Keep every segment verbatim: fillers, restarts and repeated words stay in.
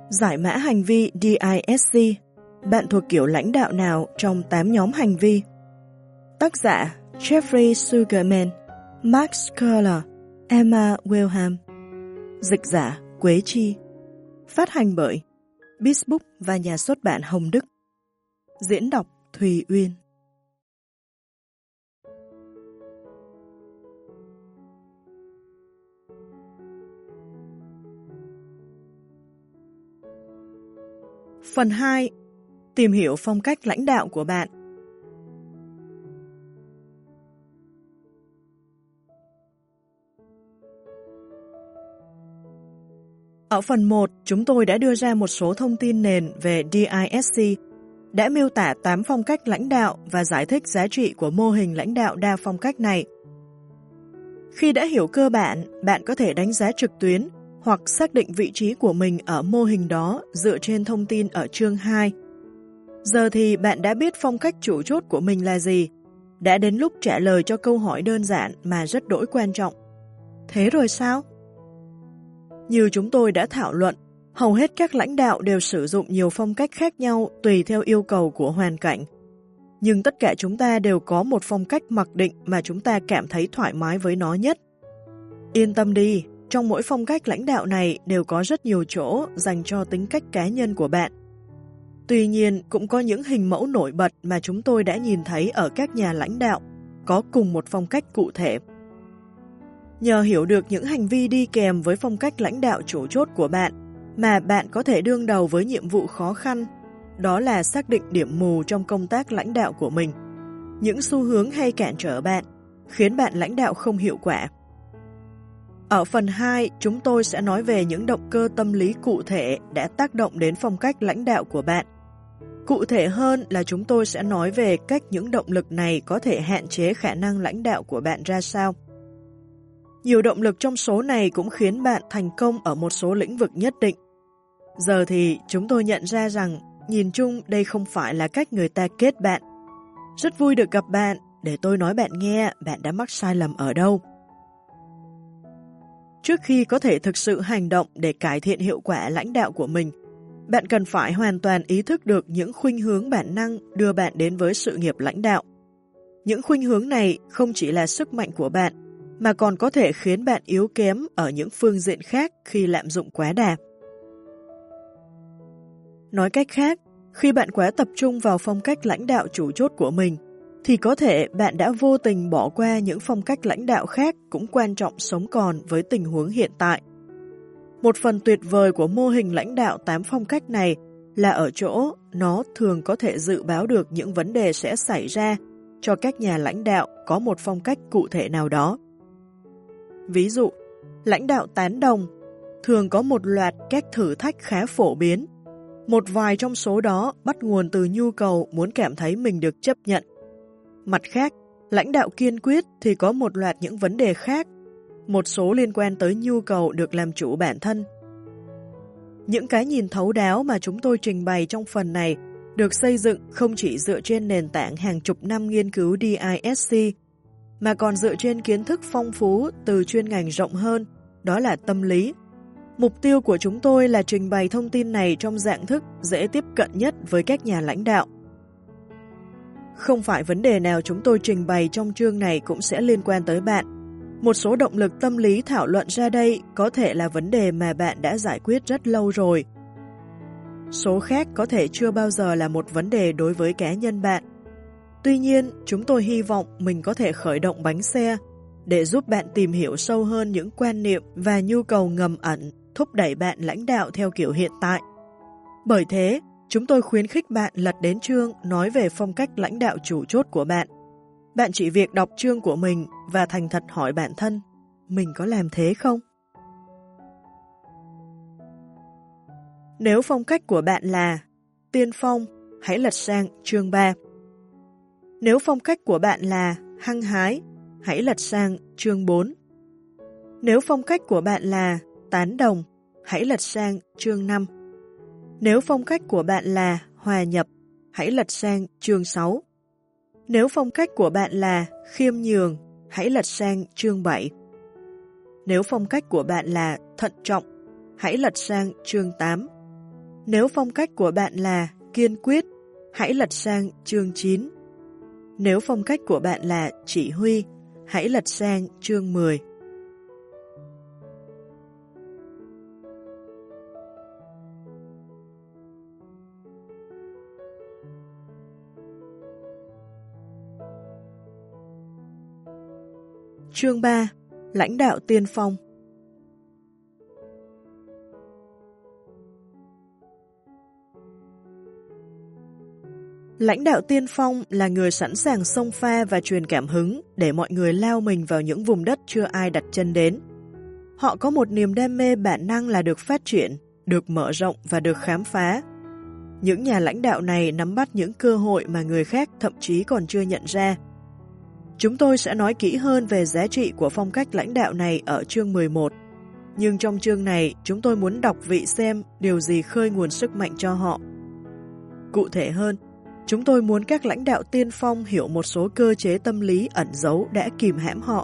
Giải mã hành vi đê i ét xê. Bạn thuộc kiểu lãnh đạo nào trong tám nhóm hành vi? Tác giả Jeffrey Sugarman, Max Curler, Emma Wilhelm. Dịch giả Quế Chi. Phát hành bởi Bizbook và nhà xuất bản Hồng Đức. Diễn đọc Thùy Uyên. Phần hai. Tìm hiểu phong cách lãnh đạo của bạn. Ở phần một, chúng tôi đã đưa ra một số thông tin nền về đê i ét xê, đã miêu tả tám phong cách lãnh đạo và giải thích giá trị của mô hình lãnh đạo đa phong cách này. Khi đã hiểu cơ bản, bạn có thể đánh giá trực tuyến hoặc xác định vị trí của mình ở mô hình đó dựa trên thông tin ở chương hai. Giờ thì bạn đã biết phong cách chủ chốt của mình là gì, đã đến lúc trả lời cho câu hỏi đơn giản mà rất đỗi quan trọng. Thế rồi sao? Như chúng tôi đã thảo luận, hầu hết các lãnh đạo đều sử dụng nhiều phong cách khác nhau tùy theo yêu cầu của hoàn cảnh. Nhưng tất cả chúng ta đều có một phong cách mặc định mà chúng ta cảm thấy thoải mái với nó nhất. Yên tâm đi, trong mỗi phong cách lãnh đạo này đều có rất nhiều chỗ dành cho tính cách cá nhân của bạn. Tuy nhiên, cũng có những hình mẫu nổi bật mà chúng tôi đã nhìn thấy ở các nhà lãnh đạo có cùng một phong cách cụ thể. Nhờ hiểu được những hành vi đi kèm với phong cách lãnh đạo chủ chốt của bạn mà bạn có thể đương đầu với nhiệm vụ khó khăn, đó là xác định điểm mù trong công tác lãnh đạo của mình, những xu hướng hay cản trở bạn, khiến bạn lãnh đạo không hiệu quả. Ở phần hai, chúng tôi sẽ nói về những động cơ tâm lý cụ thể đã tác động đến phong cách lãnh đạo của bạn. Cụ thể hơn là chúng tôi sẽ nói về cách những động lực này có thể hạn chế khả năng lãnh đạo của bạn ra sao. Nhiều động lực trong số này cũng khiến bạn thành công ở một số lĩnh vực nhất định. Giờ thì chúng tôi nhận ra rằng nhìn chung đây không phải là cách người ta kết bạn. Rất vui được gặp bạn, để tôi nói bạn nghe bạn đã mắc sai lầm ở đâu. Trước khi có thể thực sự hành động để cải thiện hiệu quả lãnh đạo của mình, bạn cần phải hoàn toàn ý thức được những khuynh hướng bản năng đưa bạn đến với sự nghiệp lãnh đạo. Những khuynh hướng này không chỉ là sức mạnh của bạn, mà còn có thể khiến bạn yếu kém ở những phương diện khác khi lạm dụng quá đà. Nói cách khác, khi bạn quá tập trung vào phong cách lãnh đạo chủ chốt của mình, thì có thể bạn đã vô tình bỏ qua những phong cách lãnh đạo khác cũng quan trọng sống còn với tình huống hiện tại. Một phần tuyệt vời của mô hình lãnh đạo tám phong cách này là ở chỗ nó thường có thể dự báo được những vấn đề sẽ xảy ra cho các nhà lãnh đạo có một phong cách cụ thể nào đó. Ví dụ, lãnh đạo tán đồng thường có một loạt các thử thách khá phổ biến. Một vài trong số đó bắt nguồn từ nhu cầu muốn cảm thấy mình được chấp nhận. Mặt khác, lãnh đạo kiên quyết thì có một loạt những vấn đề khác, một số liên quan tới nhu cầu được làm chủ bản thân. Những cái nhìn thấu đáo mà chúng tôi trình bày trong phần này được xây dựng không chỉ dựa trên nền tảng hàng chục năm nghiên cứu đê i ét xê, mà còn dựa trên kiến thức phong phú từ chuyên ngành rộng hơn, đó là tâm lý. Mục tiêu của chúng tôi là trình bày thông tin này trong dạng thức dễ tiếp cận nhất với các nhà lãnh đạo. Không phải vấn đề nào chúng tôi trình bày trong chương này cũng sẽ liên quan tới bạn. Một số động lực tâm lý thảo luận ra đây có thể là vấn đề mà bạn đã giải quyết rất lâu rồi. Số khác có thể chưa bao giờ là một vấn đề đối với cá nhân bạn. Tuy nhiên, chúng tôi hy vọng mình có thể khởi động bánh xe để giúp bạn tìm hiểu sâu hơn những quan niệm và nhu cầu ngầm ẩn thúc đẩy bạn lãnh đạo theo kiểu hiện tại. Bởi thế, chúng tôi khuyến khích bạn lật đến chương nói về phong cách lãnh đạo chủ chốt của bạn. Bạn chỉ việc đọc chương của mình và thành thật hỏi bản thân, mình có làm thế không? Nếu phong cách của bạn là tiên phong, hãy lật sang chương ba. Nếu phong cách của bạn là hăng hái, hãy lật sang chương bốn. Nếu phong cách của bạn là tán đồng, hãy lật sang chương năm. Nếu phong cách của bạn là hòa nhập, hãy lật sang chương sáu. Nếu phong cách của bạn là khiêm nhường, hãy lật sang chương bảy. Nếu phong cách của bạn là thận trọng, hãy lật sang chương tám. Nếu phong cách của bạn là kiên quyết, hãy lật sang chương chín. Nếu phong cách của bạn là chỉ huy, hãy lật sang chương mười. Chương ba. Lãnh đạo tiên phong. Lãnh đạo tiên phong là người sẵn sàng xông pha và truyền cảm hứng để mọi người lao mình vào những vùng đất chưa ai đặt chân đến. Họ có một niềm đam mê bản năng là được phát triển, được mở rộng và được khám phá. Những nhà lãnh đạo này nắm bắt những cơ hội mà người khác thậm chí còn chưa nhận ra. Chúng tôi sẽ nói kỹ hơn về giá trị của phong cách lãnh đạo này ở chương mười một. Nhưng trong chương này, chúng tôi muốn đọc vị xem điều gì khơi nguồn sức mạnh cho họ. Cụ thể hơn, chúng tôi muốn các lãnh đạo tiên phong hiểu một số cơ chế tâm lý ẩn giấu đã kìm hãm họ.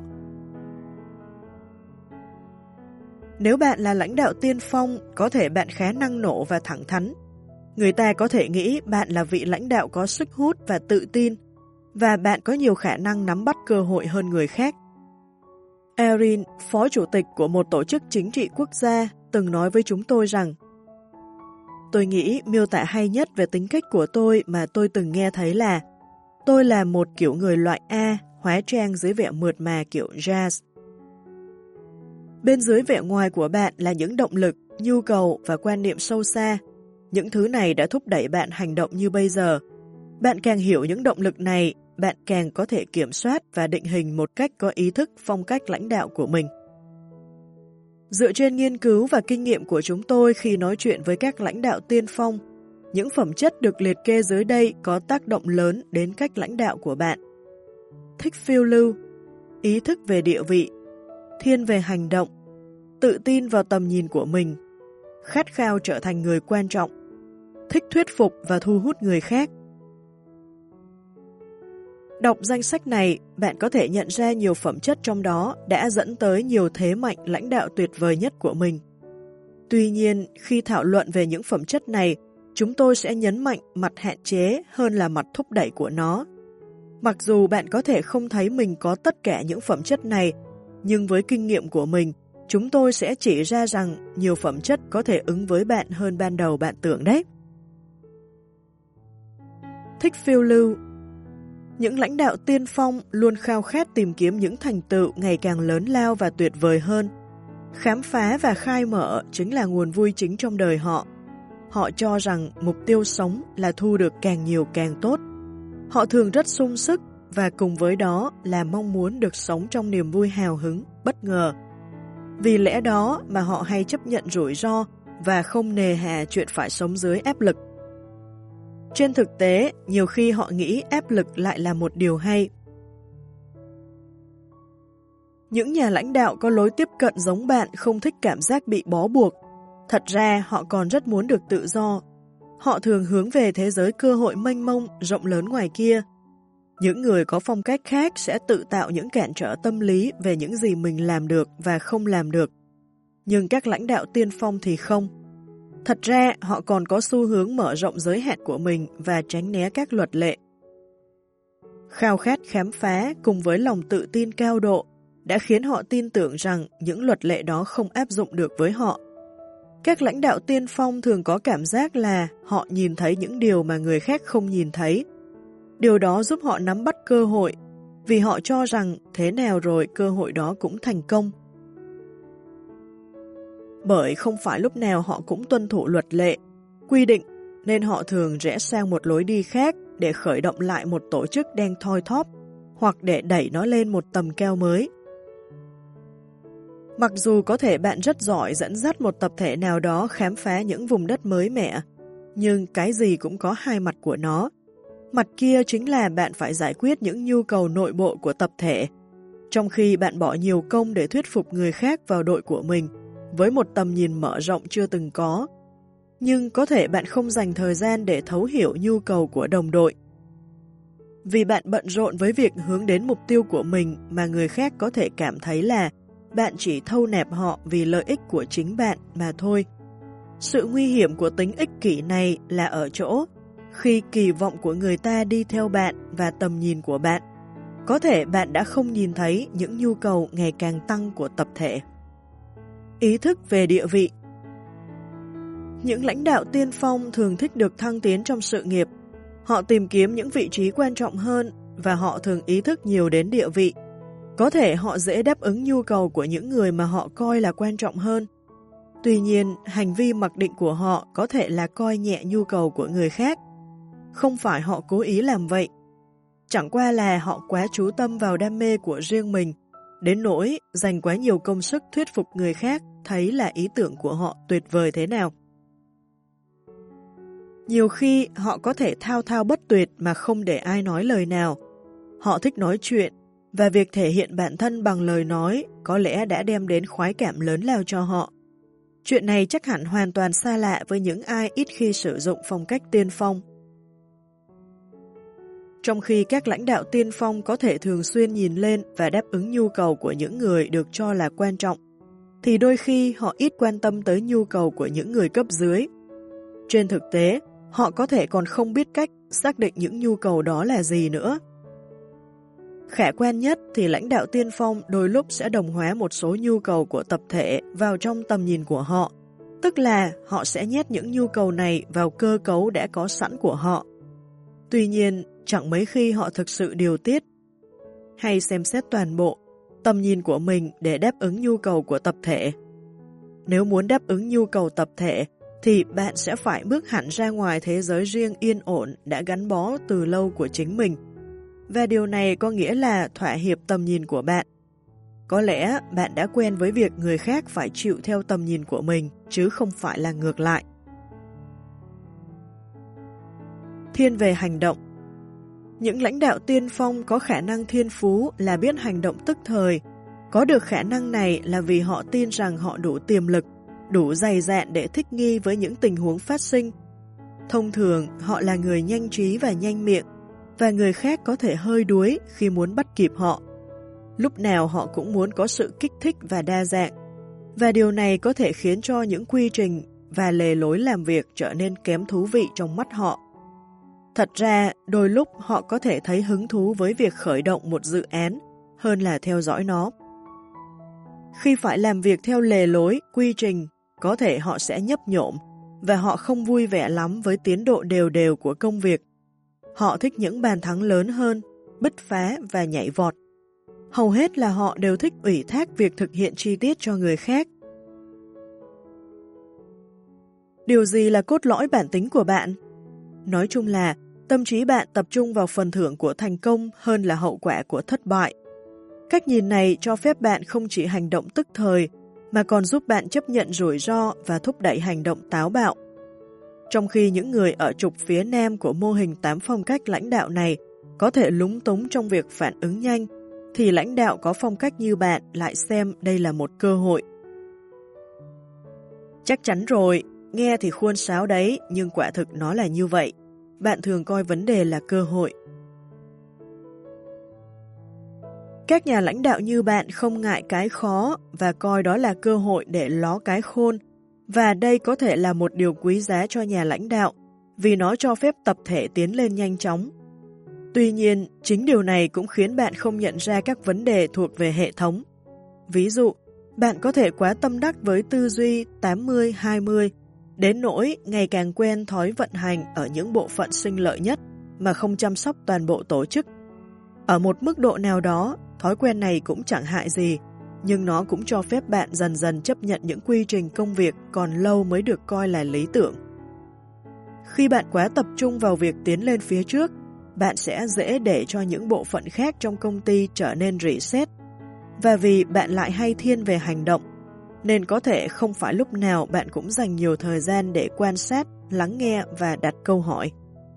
Nếu bạn là lãnh đạo tiên phong, có thể bạn khá năng nổ và thẳng thắn. Người ta có thể nghĩ bạn là vị lãnh đạo có sức hút và tự tin, và bạn có nhiều khả năng nắm bắt cơ hội hơn người khác. Erin, phó chủ tịch của một tổ chức chính trị quốc gia, từng nói với chúng tôi rằng tôi nghĩ miêu tả hay nhất về tính cách của tôi mà tôi từng nghe thấy là tôi là một kiểu người loại A, hóa trang dưới vẻ mượt mà kiểu jazz. Bên dưới vẻ ngoài của bạn là những động lực, nhu cầu và quan niệm sâu xa. Những thứ này đã thúc đẩy bạn hành động như bây giờ. Bạn càng hiểu những động lực này, bạn càng có thể kiểm soát và định hình một cách có ý thức phong cách lãnh đạo của mình. Dựa trên nghiên cứu và kinh nghiệm của chúng tôi khi nói chuyện với các lãnh đạo tiên phong, những phẩm chất được liệt kê dưới đây có tác động lớn đến cách lãnh đạo của bạn. Thích phiêu lưu, ý thức về địa vị, thiên về hành động, tự tin vào tầm nhìn của mình, khát khao trở thành người quan trọng, thích thuyết phục và thu hút người khác. Đọc danh sách này, bạn có thể nhận ra nhiều phẩm chất trong đó đã dẫn tới nhiều thế mạnh lãnh đạo tuyệt vời nhất của mình. Tuy nhiên, khi thảo luận về những phẩm chất này, chúng tôi sẽ nhấn mạnh mặt hạn chế hơn là mặt thúc đẩy của nó. Mặc dù bạn có thể không thấy mình có tất cả những phẩm chất này, nhưng với kinh nghiệm của mình, chúng tôi sẽ chỉ ra rằng nhiều phẩm chất có thể ứng với bạn hơn ban đầu bạn tưởng đấy. Thích phiêu lưu. Những lãnh đạo tiên phong luôn khao khát tìm kiếm những thành tựu ngày càng lớn lao và tuyệt vời hơn. Khám phá và khai mở chính là nguồn vui chính trong đời họ. Họ cho rằng mục tiêu sống là thu được càng nhiều càng tốt. Họ thường rất sung sức và cùng với đó là mong muốn được sống trong niềm vui hào hứng, bất ngờ. Vì lẽ đó mà họ hay chấp nhận rủi ro và không nề hà chuyện phải sống dưới áp lực. Trên thực tế, nhiều khi họ nghĩ áp lực lại là một điều hay. Những nhà lãnh đạo có lối tiếp cận giống bạn không thích cảm giác bị bó buộc. Thật ra, họ còn rất muốn được tự do. Họ thường hướng về thế giới cơ hội mênh mông, rộng lớn ngoài kia. Những người có phong cách khác sẽ tự tạo những cản trở tâm lý về những gì mình làm được và không làm được. Nhưng các lãnh đạo tiên phong thì không. Thật ra, họ còn có xu hướng mở rộng giới hạn của mình và tránh né các luật lệ. Khao khát khám phá cùng với lòng tự tin cao độ đã khiến họ tin tưởng rằng những luật lệ đó không áp dụng được với họ. Các lãnh đạo tiên phong thường có cảm giác là họ nhìn thấy những điều mà người khác không nhìn thấy. Điều đó giúp họ nắm bắt cơ hội, vì họ cho rằng thế nào rồi cơ hội đó cũng thành công. Bởi không phải lúc nào họ cũng tuân thủ luật lệ, quy định, nên họ thường rẽ sang một lối đi khác để khởi động lại một tổ chức đang thoi thóp, hoặc để đẩy nó lên một tầm cao mới. Mặc dù có thể bạn rất giỏi dẫn dắt một tập thể nào đó khám phá những vùng đất mới mẻ, nhưng cái gì cũng có hai mặt của nó. Mặt kia chính là bạn phải giải quyết những nhu cầu nội bộ của tập thể, trong khi bạn bỏ nhiều công để thuyết phục người khác vào đội của mình, với một tầm nhìn mở rộng chưa từng có. Nhưng có thể bạn không dành thời gian để thấu hiểu nhu cầu của đồng đội. Vì bạn bận rộn với việc hướng đến mục tiêu của mình mà người khác có thể cảm thấy là bạn chỉ thâu nạp họ vì lợi ích của chính bạn mà thôi. Sự nguy hiểm của tính ích kỷ này là ở chỗ, khi kỳ vọng của người ta đi theo bạn và tầm nhìn của bạn, có thể bạn đã không nhìn thấy những nhu cầu ngày càng tăng của tập thể. Ý thức về địa vị. Những lãnh đạo tiên phong thường thích được thăng tiến trong sự nghiệp. Họ tìm kiếm những vị trí quan trọng hơn và họ thường ý thức nhiều đến địa vị. Có thể họ dễ đáp ứng nhu cầu của những người mà họ coi là quan trọng hơn. Tuy nhiên, hành vi mặc định của họ có thể là coi nhẹ nhu cầu của người khác. Không phải họ cố ý làm vậy. Chẳng qua là họ quá chú tâm vào đam mê của riêng mình, đến nỗi dành quá nhiều công sức thuyết phục người khác thấy là ý tưởng của họ tuyệt vời thế nào. Nhiều khi họ có thể thao thao bất tuyệt mà không để ai nói lời nào. Họ thích nói chuyện, và việc thể hiện bản thân bằng lời nói có lẽ đã đem đến khoái cảm lớn lao cho họ. Chuyện này chắc hẳn hoàn toàn xa lạ với những ai ít khi sử dụng phong cách tiên phong. Trong khi các lãnh đạo tiên phong có thể thường xuyên nhìn lên và đáp ứng nhu cầu của những người được cho là quan trọng, thì đôi khi họ ít quan tâm tới nhu cầu của những người cấp dưới. Trên thực tế, họ có thể còn không biết cách xác định những nhu cầu đó là gì nữa. Khả quan nhất thì lãnh đạo tiên phong đôi lúc sẽ đồng hóa một số nhu cầu của tập thể vào trong tầm nhìn của họ, tức là họ sẽ nhét những nhu cầu này vào cơ cấu đã có sẵn của họ. Tuy nhiên, chẳng mấy khi họ thực sự điều tiết hay xem xét toàn bộ tầm nhìn của mình để đáp ứng nhu cầu của tập thể. Nếu muốn đáp ứng nhu cầu tập thể, thì bạn sẽ phải bước hẳn ra ngoài thế giới riêng yên ổn đã gắn bó từ lâu của chính mình. Và điều này có nghĩa là thỏa hiệp tầm nhìn của bạn. Có lẽ bạn đã quen với việc người khác phải chịu theo tầm nhìn của mình, chứ không phải là ngược lại. Thiên về hành động. Những lãnh đạo tiên phong có khả năng thiên phú là biết hành động tức thời. Có được khả năng này là vì họ tin rằng họ đủ tiềm lực, đủ dày dạn để thích nghi với những tình huống phát sinh. Thông thường, họ là người nhanh trí và nhanh miệng, và người khác có thể hơi đuối khi muốn bắt kịp họ. Lúc nào họ cũng muốn có sự kích thích và đa dạng, và điều này có thể khiến cho những quy trình và lề lối làm việc trở nên kém thú vị trong mắt họ. Thật ra, đôi lúc họ có thể thấy hứng thú với việc khởi động một dự án hơn là theo dõi nó. Khi phải làm việc theo lề lối, quy trình, có thể họ sẽ nhấp nhổm và họ không vui vẻ lắm với tiến độ đều đều của công việc. Họ thích những bàn thắng lớn hơn, bứt phá và nhảy vọt. Hầu hết là họ đều thích ủy thác việc thực hiện chi tiết cho người khác. Điều gì là cốt lõi bản tính của bạn? Nói chung là, tâm trí bạn tập trung vào phần thưởng của thành công hơn là hậu quả của thất bại. Cách nhìn này cho phép bạn không chỉ hành động tức thời, mà còn giúp bạn chấp nhận rủi ro và thúc đẩy hành động táo bạo. Trong khi những người ở trục phía nam của mô hình tám phong cách lãnh đạo này có thể lúng túng trong việc phản ứng nhanh, thì lãnh đạo có phong cách như bạn lại xem đây là một cơ hội. Chắc chắn rồi, nghe thì khuôn sáo đấy, nhưng quả thực nó là như vậy. Bạn thường coi vấn đề là cơ hội. Các nhà lãnh đạo như bạn không ngại cái khó và coi đó là cơ hội để ló cái khôn, và đây có thể là một điều quý giá cho nhà lãnh đạo, vì nó cho phép tập thể tiến lên nhanh chóng. Tuy nhiên, chính điều này cũng khiến bạn không nhận ra các vấn đề thuộc về hệ thống. Ví dụ, bạn có thể quá tâm đắc với tư duy tám mươi hai mươi, đến nỗi ngày càng quen thói vận hành ở những bộ phận sinh lợi nhất mà không chăm sóc toàn bộ tổ chức. Ở một mức độ nào đó, thói quen này cũng chẳng hại gì, nhưng nó cũng cho phép bạn dần dần chấp nhận những quy trình công việc còn lâu mới được coi là lý tưởng. Khi bạn quá tập trung vào việc tiến lên phía trước, bạn sẽ dễ để cho những bộ phận khác trong công ty trở nên reset. Và vì bạn lại hay thiên về hành động, nên có thể không phải lúc nào bạn cũng dành nhiều thời gian để quan sát, lắng nghe và đặt câu hỏi.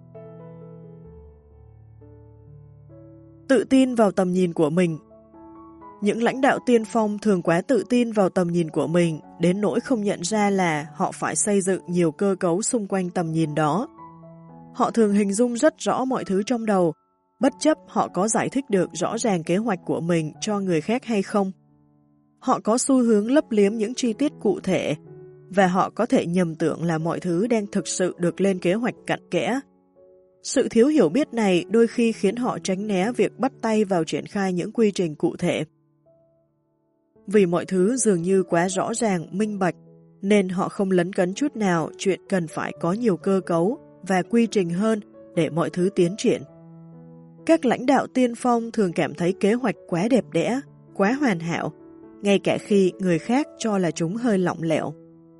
Tự tin vào tầm nhìn của mình. Những lãnh đạo tiên phong thường quá tự tin vào tầm nhìn của mình, đến nỗi không nhận ra là họ phải xây dựng nhiều cơ cấu xung quanh tầm nhìn đó. Họ thường hình dung rất rõ mọi thứ trong đầu, bất chấp họ có giải thích được rõ ràng kế hoạch của mình cho người khác hay không. Họ có xu hướng lấp liếm những chi tiết cụ thể, và họ có thể nhầm tưởng là mọi thứ đang thực sự được lên kế hoạch cặn kẽ. Sự thiếu hiểu biết này đôi khi khiến họ tránh né việc bắt tay vào triển khai những quy trình cụ thể. Vì mọi thứ dường như quá rõ ràng, minh bạch, nên họ không lấn cấn chút nào chuyện cần phải có nhiều cơ cấu và quy trình hơn để mọi thứ tiến triển. Các lãnh đạo tiên phong thường cảm thấy kế hoạch quá đẹp đẽ, quá hoàn hảo, ngay cả khi người khác cho là chúng hơi lỏng lẻo.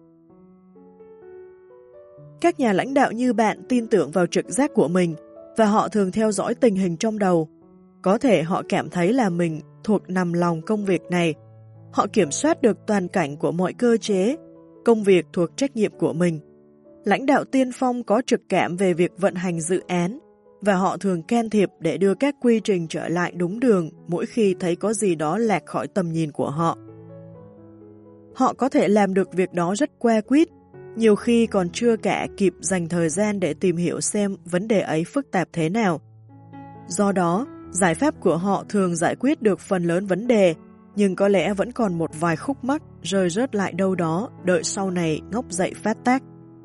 Các nhà lãnh đạo như bạn tin tưởng vào trực giác của mình và họ thường theo dõi tình hình trong đầu. Có thể họ cảm thấy là mình thuộc nằm lòng công việc này. Họ kiểm soát được toàn cảnh của mọi cơ chế, công việc thuộc trách nhiệm của mình. Lãnh đạo tiên phong có trực cảm về việc vận hành dự án và họ thường can thiệp để đưa các quy trình trở lại đúng đường mỗi khi thấy có gì đó lạc khỏi tầm nhìn của họ. Họ có thể làm được việc đó rất qua quýt, nhiều khi còn chưa cả kịp dành thời gian để tìm hiểu xem vấn đề ấy phức tạp thế nào. Do đó, giải pháp của họ thường giải quyết được phần lớn vấn đề, nhưng có lẽ vẫn còn một vài khúc mắc rơi rớt lại đâu đó, đợi sau này ngóc dậy phát tác.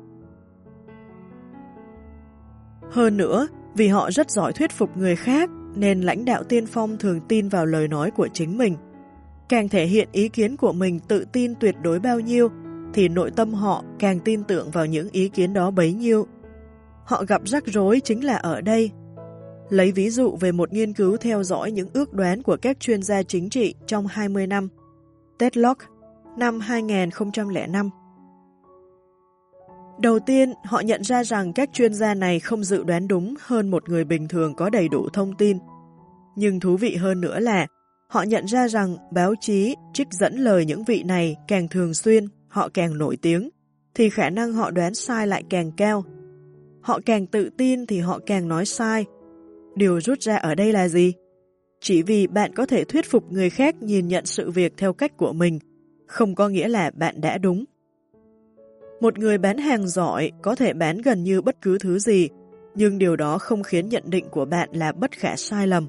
Hơn nữa, vì họ rất giỏi thuyết phục người khác, nên lãnh đạo tiên phong thường tin vào lời nói của chính mình. Càng thể hiện ý kiến của mình tự tin tuyệt đối bao nhiêu, thì nội tâm họ càng tin tưởng vào những ý kiến đó bấy nhiêu. Họ gặp rắc rối chính là ở đây. Lấy ví dụ về một nghiên cứu theo dõi những ước đoán của các chuyên gia chính trị trong hai mươi năm, Tedlock, năm hai nghìn không trăm lẻ năm. Đầu tiên, họ nhận ra rằng các chuyên gia này không dự đoán đúng hơn một người bình thường có đầy đủ thông tin. Nhưng thú vị hơn nữa là, họ nhận ra rằng báo chí trích dẫn lời những vị này càng thường xuyên, họ càng nổi tiếng, thì khả năng họ đoán sai lại càng cao. Họ càng tự tin thì họ càng nói sai. Điều rút ra ở đây là gì? Chỉ vì bạn có thể thuyết phục người khác nhìn nhận sự việc theo cách của mình, không có nghĩa là bạn đã đúng. Một người bán hàng giỏi có thể bán gần như bất cứ thứ gì, nhưng điều đó không khiến nhận định của bạn là bất khả sai lầm.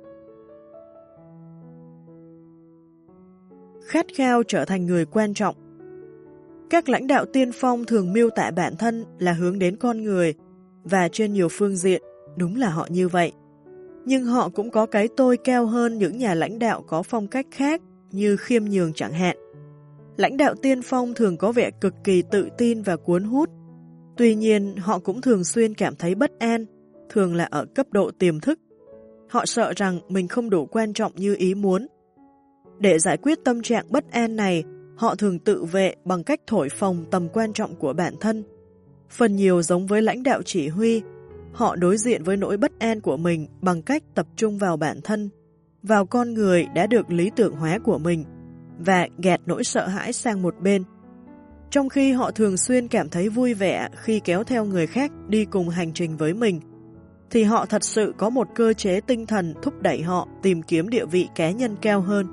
Khát khao trở thành người quan trọng. Các lãnh đạo tiên phong thường miêu tả bản thân là hướng đến con người, và trên nhiều phương diện, đúng là họ như vậy. Nhưng họ cũng có cái tôi cao hơn những nhà lãnh đạo có phong cách khác, như khiêm nhường chẳng hạn. Lãnh đạo tiên phong thường có vẻ cực kỳ tự tin và cuốn hút. Tuy nhiên, họ cũng thường xuyên cảm thấy bất an, thường là ở cấp độ tiềm thức. Họ sợ rằng mình không đủ quan trọng như ý muốn. Để giải quyết tâm trạng bất an này, họ thường tự vệ bằng cách thổi phồng tầm quan trọng của bản thân. Phần nhiều giống với lãnh đạo chỉ huy, họ đối diện với nỗi bất an của mình bằng cách tập trung vào bản thân, vào con người đã được lý tưởng hóa của mình, và gạt nỗi sợ hãi sang một bên. Trong khi họ thường xuyên cảm thấy vui vẻ khi kéo theo người khác đi cùng hành trình với mình, thì họ thật sự có một cơ chế tinh thần thúc đẩy họ tìm kiếm địa vị cá nhân cao hơn.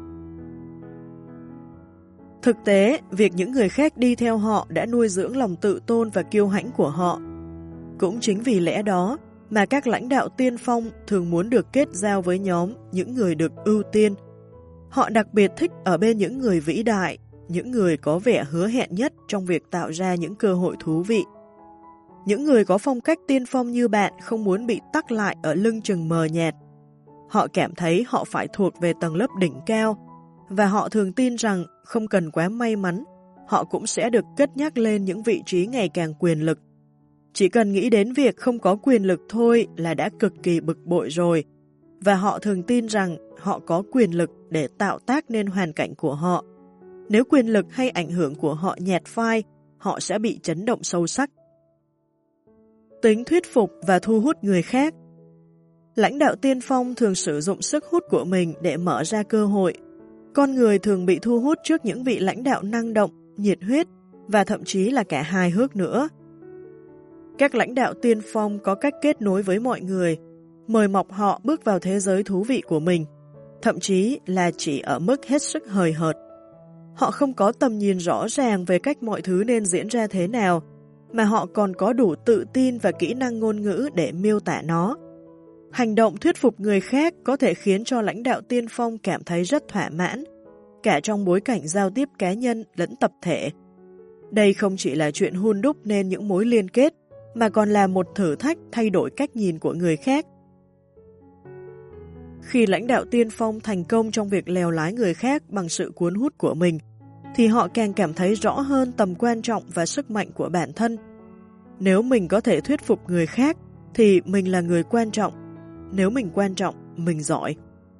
Thực tế, việc những người khác đi theo họ đã nuôi dưỡng lòng tự tôn và kiêu hãnh của họ. Cũng chính vì lẽ đó mà các lãnh đạo tiên phong thường muốn được kết giao với nhóm những người được ưu tiên. Họ đặc biệt thích ở bên những người vĩ đại, những người có vẻ hứa hẹn nhất trong việc tạo ra những cơ hội thú vị. Những người có phong cách tiên phong như bạn không muốn bị tắc lại ở lưng chừng mờ nhạt. Họ cảm thấy họ phải thuộc về tầng lớp đỉnh cao, và họ thường tin rằng không cần quá may mắn, họ cũng sẽ được cất nhắc lên những vị trí ngày càng quyền lực. Chỉ cần nghĩ đến việc không có quyền lực thôi là đã cực kỳ bực bội rồi, và họ thường tin rằng họ có quyền lực để tạo tác nên hoàn cảnh của họ. Nếu quyền lực hay ảnh hưởng của họ nhạt phai, họ sẽ bị chấn động sâu sắc. Tính thuyết phục và thu hút người khác. Lãnh đạo tiên phong thường sử dụng sức hút của mình để mở ra cơ hội. Con người thường bị thu hút trước những vị lãnh đạo năng động, nhiệt huyết và thậm chí là cả hài hước nữa. Các lãnh đạo tiên phong có cách kết nối với mọi người, mời mọc họ bước vào thế giới thú vị của mình, thậm chí là chỉ ở mức hết sức hời hợt. Họ không có tầm nhìn rõ ràng về cách mọi thứ nên diễn ra thế nào, mà họ còn có đủ tự tin và kỹ năng ngôn ngữ để miêu tả nó. Hành động thuyết phục người khác có thể khiến cho lãnh đạo tiên phong cảm thấy rất thỏa mãn, cả trong bối cảnh giao tiếp cá nhân lẫn tập thể. Đây không chỉ là chuyện hun đúc nên những mối liên kết, mà còn là một thử thách thay đổi cách nhìn của người khác. Khi lãnh đạo tiên phong thành công trong việc lèo lái người khác bằng sự cuốn hút của mình, thì họ càng cảm thấy rõ hơn tầm quan trọng và sức mạnh của bản thân. Nếu mình có thể thuyết phục người khác, thì mình là người quan trọng. Nếu mình quan trọng, mình giỏi.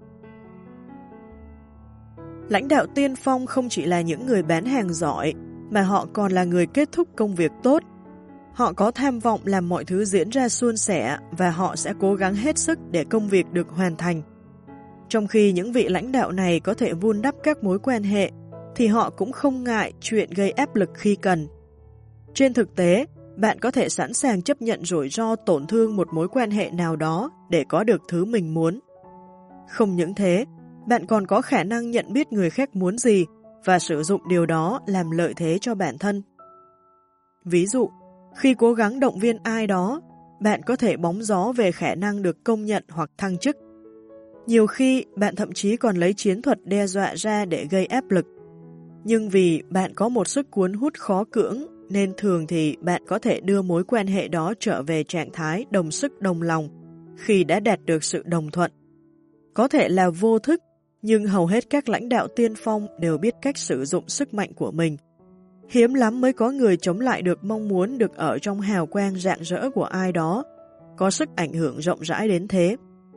Lãnh đạo tiên phong không chỉ là những người bán hàng giỏi, mà họ còn là người kết thúc công việc tốt. Họ có tham vọng làm mọi thứ diễn ra suôn sẻ và họ sẽ cố gắng hết sức để công việc được hoàn thành. Trong khi những vị lãnh đạo này có thể vun đắp các mối quan hệ, thì họ cũng không ngại chuyện gây áp lực khi cần. Trên thực tế, bạn có thể sẵn sàng chấp nhận rủi ro tổn thương một mối quan hệ nào đó để có được thứ mình muốn. Không những thế, bạn còn có khả năng nhận biết người khác muốn gì và sử dụng điều đó làm lợi thế cho bản thân. Ví dụ, khi cố gắng động viên ai đó, bạn có thể bóng gió về khả năng được công nhận hoặc thăng chức. Nhiều khi, bạn thậm chí còn lấy chiến thuật đe dọa ra để gây áp lực. Nhưng vì bạn có một sức cuốn hút khó cưỡng, nên thường thì bạn có thể đưa mối quan hệ đó trở về trạng thái đồng sức đồng lòng khi đã đạt được sự đồng thuận. Có thể là vô thức, nhưng hầu hết các lãnh đạo tiên phong đều biết cách sử dụng sức mạnh của mình. Hiếm lắm mới có người chống lại được mong muốn được ở trong hào quang rạng rỡ của ai đó, có sức ảnh hưởng rộng rãi đến thế.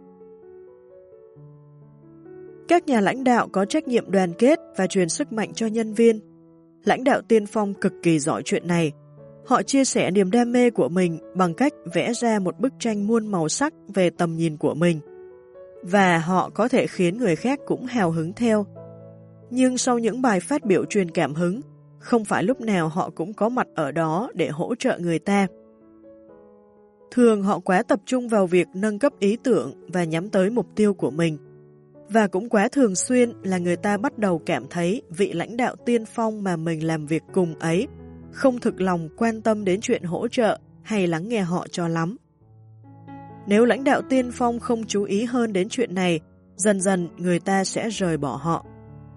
Các nhà lãnh đạo có trách nhiệm đoàn kết và truyền sức mạnh cho nhân viên. Lãnh đạo tiên phong cực kỳ giỏi chuyện này. Họ chia sẻ niềm đam mê của mình bằng cách vẽ ra một bức tranh muôn màu sắc về tầm nhìn của mình. Và họ có thể khiến người khác cũng hào hứng theo. Nhưng sau những bài phát biểu truyền cảm hứng, không phải lúc nào họ cũng có mặt ở đó để hỗ trợ người ta. Thường họ quá tập trung vào việc nâng cấp ý tưởng và nhắm tới mục tiêu của mình. Và cũng quá thường xuyên là người ta bắt đầu cảm thấy vị lãnh đạo tiên phong mà mình làm việc cùng ấy không thực lòng quan tâm đến chuyện hỗ trợ hay lắng nghe họ cho lắm. Nếu lãnh đạo tiên phong không chú ý hơn đến chuyện này, dần dần người ta sẽ rời bỏ họ.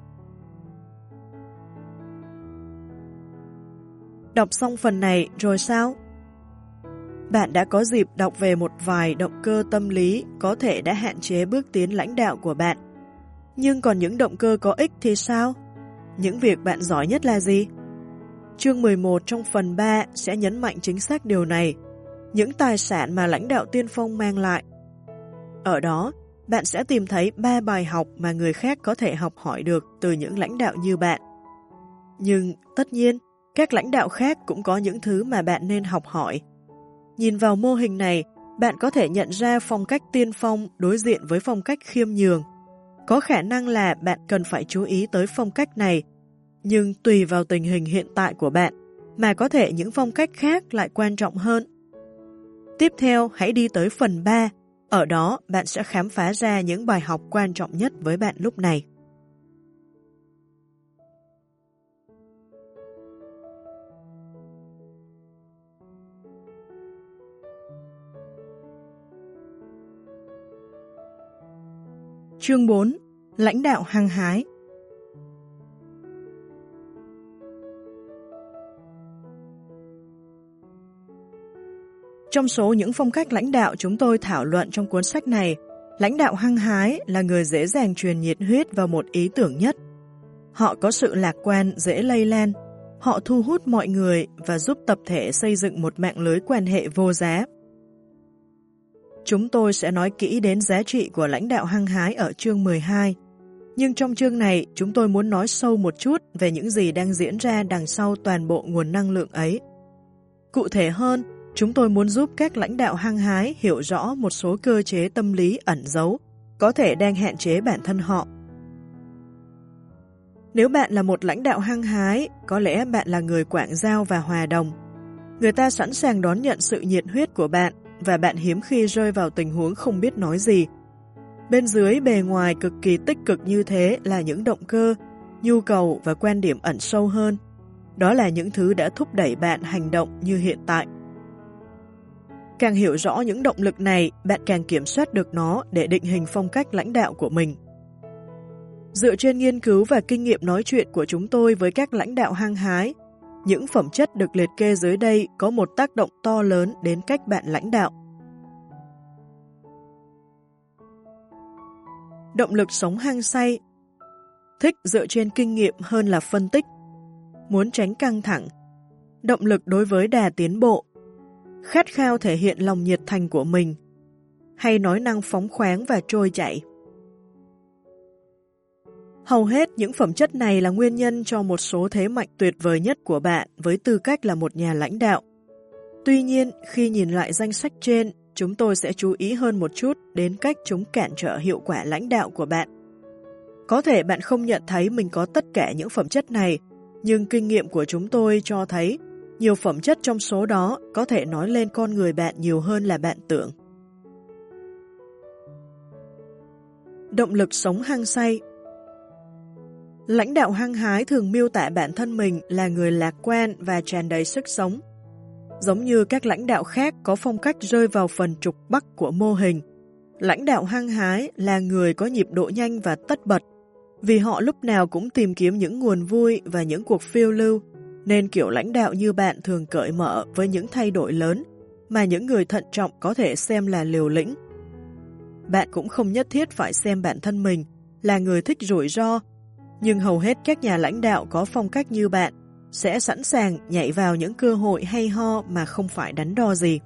Đọc xong phần này rồi sao? Bạn đã có dịp đọc về một vài động cơ tâm lý có thể đã hạn chế bước tiến lãnh đạo của bạn. Nhưng còn những động cơ có ích thì sao? Những việc bạn giỏi nhất là gì? Chương mười một trong phần ba sẽ nhấn mạnh chính xác điều này, những tài sản mà lãnh đạo tiên phong mang lại. Ở đó, bạn sẽ tìm thấy ba bài học mà người khác có thể học hỏi được từ những lãnh đạo như bạn. Nhưng, tất nhiên, các lãnh đạo khác cũng có những thứ mà bạn nên học hỏi. Nhìn vào mô hình này, bạn có thể nhận ra phong cách tiên phong đối diện với phong cách khiêm nhường. Có khả năng là bạn cần phải chú ý tới phong cách này, nhưng tùy vào tình hình hiện tại của bạn, mà có thể những phong cách khác lại quan trọng hơn. Tiếp theo, hãy đi tới phần ba, ở đó bạn sẽ khám phá ra những bài học quan trọng nhất với bạn lúc này. Chương bốn. Lãnh đạo hăng hái. Trong số những phong cách lãnh đạo chúng tôi thảo luận trong cuốn sách này, lãnh đạo hăng hái là người dễ dàng truyền nhiệt huyết vào một ý tưởng nhất. Họ có sự lạc quan, dễ lây lan. Họ thu hút mọi người và giúp tập thể xây dựng một mạng lưới quan hệ vô giá. Chúng tôi sẽ nói kỹ đến giá trị của lãnh đạo hăng hái ở chương mười hai. Nhưng trong chương này, chúng tôi muốn nói sâu một chút về những gì đang diễn ra đằng sau toàn bộ nguồn năng lượng ấy. Cụ thể hơn, chúng tôi muốn giúp các lãnh đạo hăng hái hiểu rõ một số cơ chế tâm lý ẩn giấu, có thể đang hạn chế bản thân họ. Nếu bạn là một lãnh đạo hăng hái, có lẽ bạn là người quảng giao và hòa đồng. Người ta sẵn sàng đón nhận sự nhiệt huyết của bạn, và bạn hiếm khi rơi vào tình huống không biết nói gì. Bên dưới bề ngoài cực kỳ tích cực như thế là những động cơ, nhu cầu và quan điểm ẩn sâu hơn. Đó là những thứ đã thúc đẩy bạn hành động như hiện tại. Càng hiểu rõ những động lực này, bạn càng kiểm soát được nó để định hình phong cách lãnh đạo của mình. Dựa trên nghiên cứu và kinh nghiệm nói chuyện của chúng tôi với các lãnh đạo hăng hái, những phẩm chất được liệt kê dưới đây có một tác động to lớn đến cách bạn lãnh đạo. Động lực sống hăng say, thích dựa trên kinh nghiệm hơn là phân tích, muốn tránh căng thẳng, động lực đối với đà tiến bộ, khát khao thể hiện lòng nhiệt thành của mình, hay nói năng phóng khoáng và trôi chảy. Hầu hết những phẩm chất này là nguyên nhân cho một số thế mạnh tuyệt vời nhất của bạn với tư cách là một nhà lãnh đạo. Tuy nhiên, khi nhìn lại danh sách trên, chúng tôi sẽ chú ý hơn một chút đến cách chúng cản trở hiệu quả lãnh đạo của bạn. Có thể bạn không nhận thấy mình có tất cả những phẩm chất này, nhưng kinh nghiệm của chúng tôi cho thấy nhiều phẩm chất trong số đó có thể nói lên con người bạn nhiều hơn là bạn tưởng. Động lực sống hăng say. Lãnh đạo hăng hái thường miêu tả bản thân mình là người lạc quan và tràn đầy sức sống. Giống như các lãnh đạo khác có phong cách rơi vào phần trục bắc của mô hình, lãnh đạo hăng hái là người có nhịp độ nhanh và tất bật, vì họ lúc nào cũng tìm kiếm những nguồn vui và những cuộc phiêu lưu, nên kiểu lãnh đạo như bạn thường cởi mở với những thay đổi lớn mà những người thận trọng có thể xem là liều lĩnh. Bạn cũng không nhất thiết phải xem bản thân mình là người thích rủi ro, nhưng hầu hết các nhà lãnh đạo có phong cách như bạn sẽ sẵn sàng nhảy vào những cơ hội hay ho mà không phải đắn đo gì.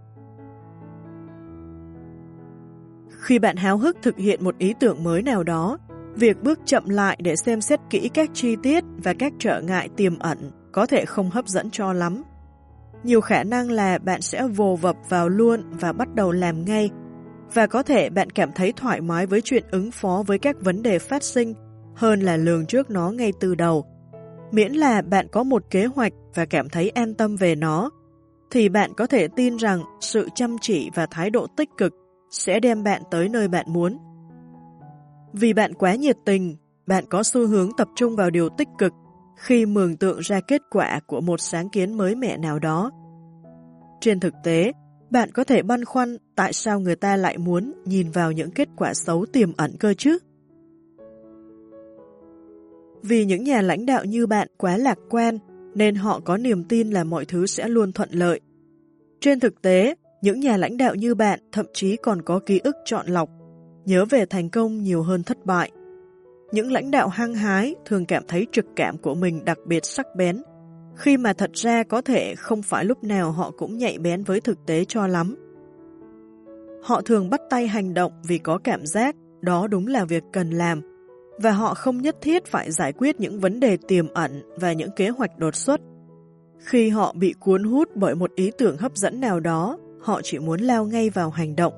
Khi bạn háo hức thực hiện một ý tưởng mới nào đó, việc bước chậm lại để xem xét kỹ các chi tiết và các trở ngại tiềm ẩn có thể không hấp dẫn cho lắm. Nhiều khả năng là bạn sẽ vồ vập vào luôn và bắt đầu làm ngay, và có thể bạn cảm thấy thoải mái với chuyện ứng phó với các vấn đề phát sinh hơn là lường trước nó ngay từ đầu. Miễn là bạn có một kế hoạch và cảm thấy an tâm về nó, thì bạn có thể tin rằng sự chăm chỉ và thái độ tích cực sẽ đem bạn tới nơi bạn muốn. Vì bạn quá nhiệt tình, bạn có xu hướng tập trung vào điều tích cực khi mường tượng ra kết quả của một sáng kiến mới mẻ nào đó. Trên thực tế, bạn có thể băn khoăn tại sao người ta lại muốn nhìn vào những kết quả xấu tiềm ẩn cơ chứ? Vì những nhà lãnh đạo như bạn quá lạc quan, nên họ có niềm tin là mọi thứ sẽ luôn thuận lợi. Trên thực tế, những nhà lãnh đạo như bạn thậm chí còn có ký ức chọn lọc, nhớ về thành công nhiều hơn thất bại. Những lãnh đạo hăng hái thường cảm thấy trực cảm của mình đặc biệt sắc bén, khi mà thật ra có thể không phải lúc nào họ cũng nhạy bén với thực tế cho lắm. Họ thường bắt tay hành động vì có cảm giác đó đúng là việc cần làm, và họ không nhất thiết phải giải quyết những vấn đề tiềm ẩn và những kế hoạch đột xuất. Khi họ bị cuốn hút bởi một ý tưởng hấp dẫn nào đó, họ chỉ muốn lao ngay vào hành động.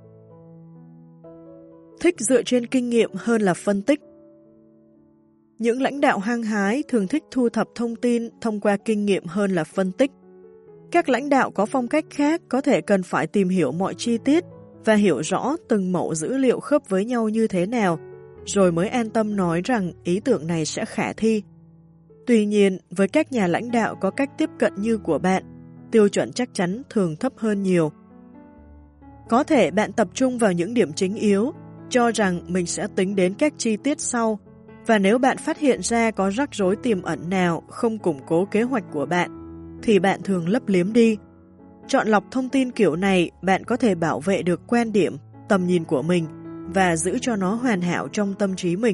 Thích dựa trên kinh nghiệm hơn là phân tích. Những lãnh đạo hăng hái thường thích thu thập thông tin thông qua kinh nghiệm hơn là phân tích. Các lãnh đạo có phong cách khác có thể cần phải tìm hiểu mọi chi tiết và hiểu rõ từng mẫu dữ liệu khớp với nhau như thế nào, rồi mới an tâm nói rằng ý tưởng này sẽ khả thi. Tuy nhiên, với các nhà lãnh đạo có cách tiếp cận như của bạn, tiêu chuẩn chắc chắn thường thấp hơn nhiều. Có thể bạn tập trung vào những điểm chính yếu, cho rằng mình sẽ tính đến các chi tiết sau, và nếu bạn phát hiện ra có rắc rối tiềm ẩn nào không củng cố kế hoạch của bạn, thì bạn thường lấp liếm đi. Chọn lọc thông tin kiểu này, bạn có thể bảo vệ được quan điểm, tầm nhìn của mình và giữ cho nó hoàn hảo trong tâm trí mình.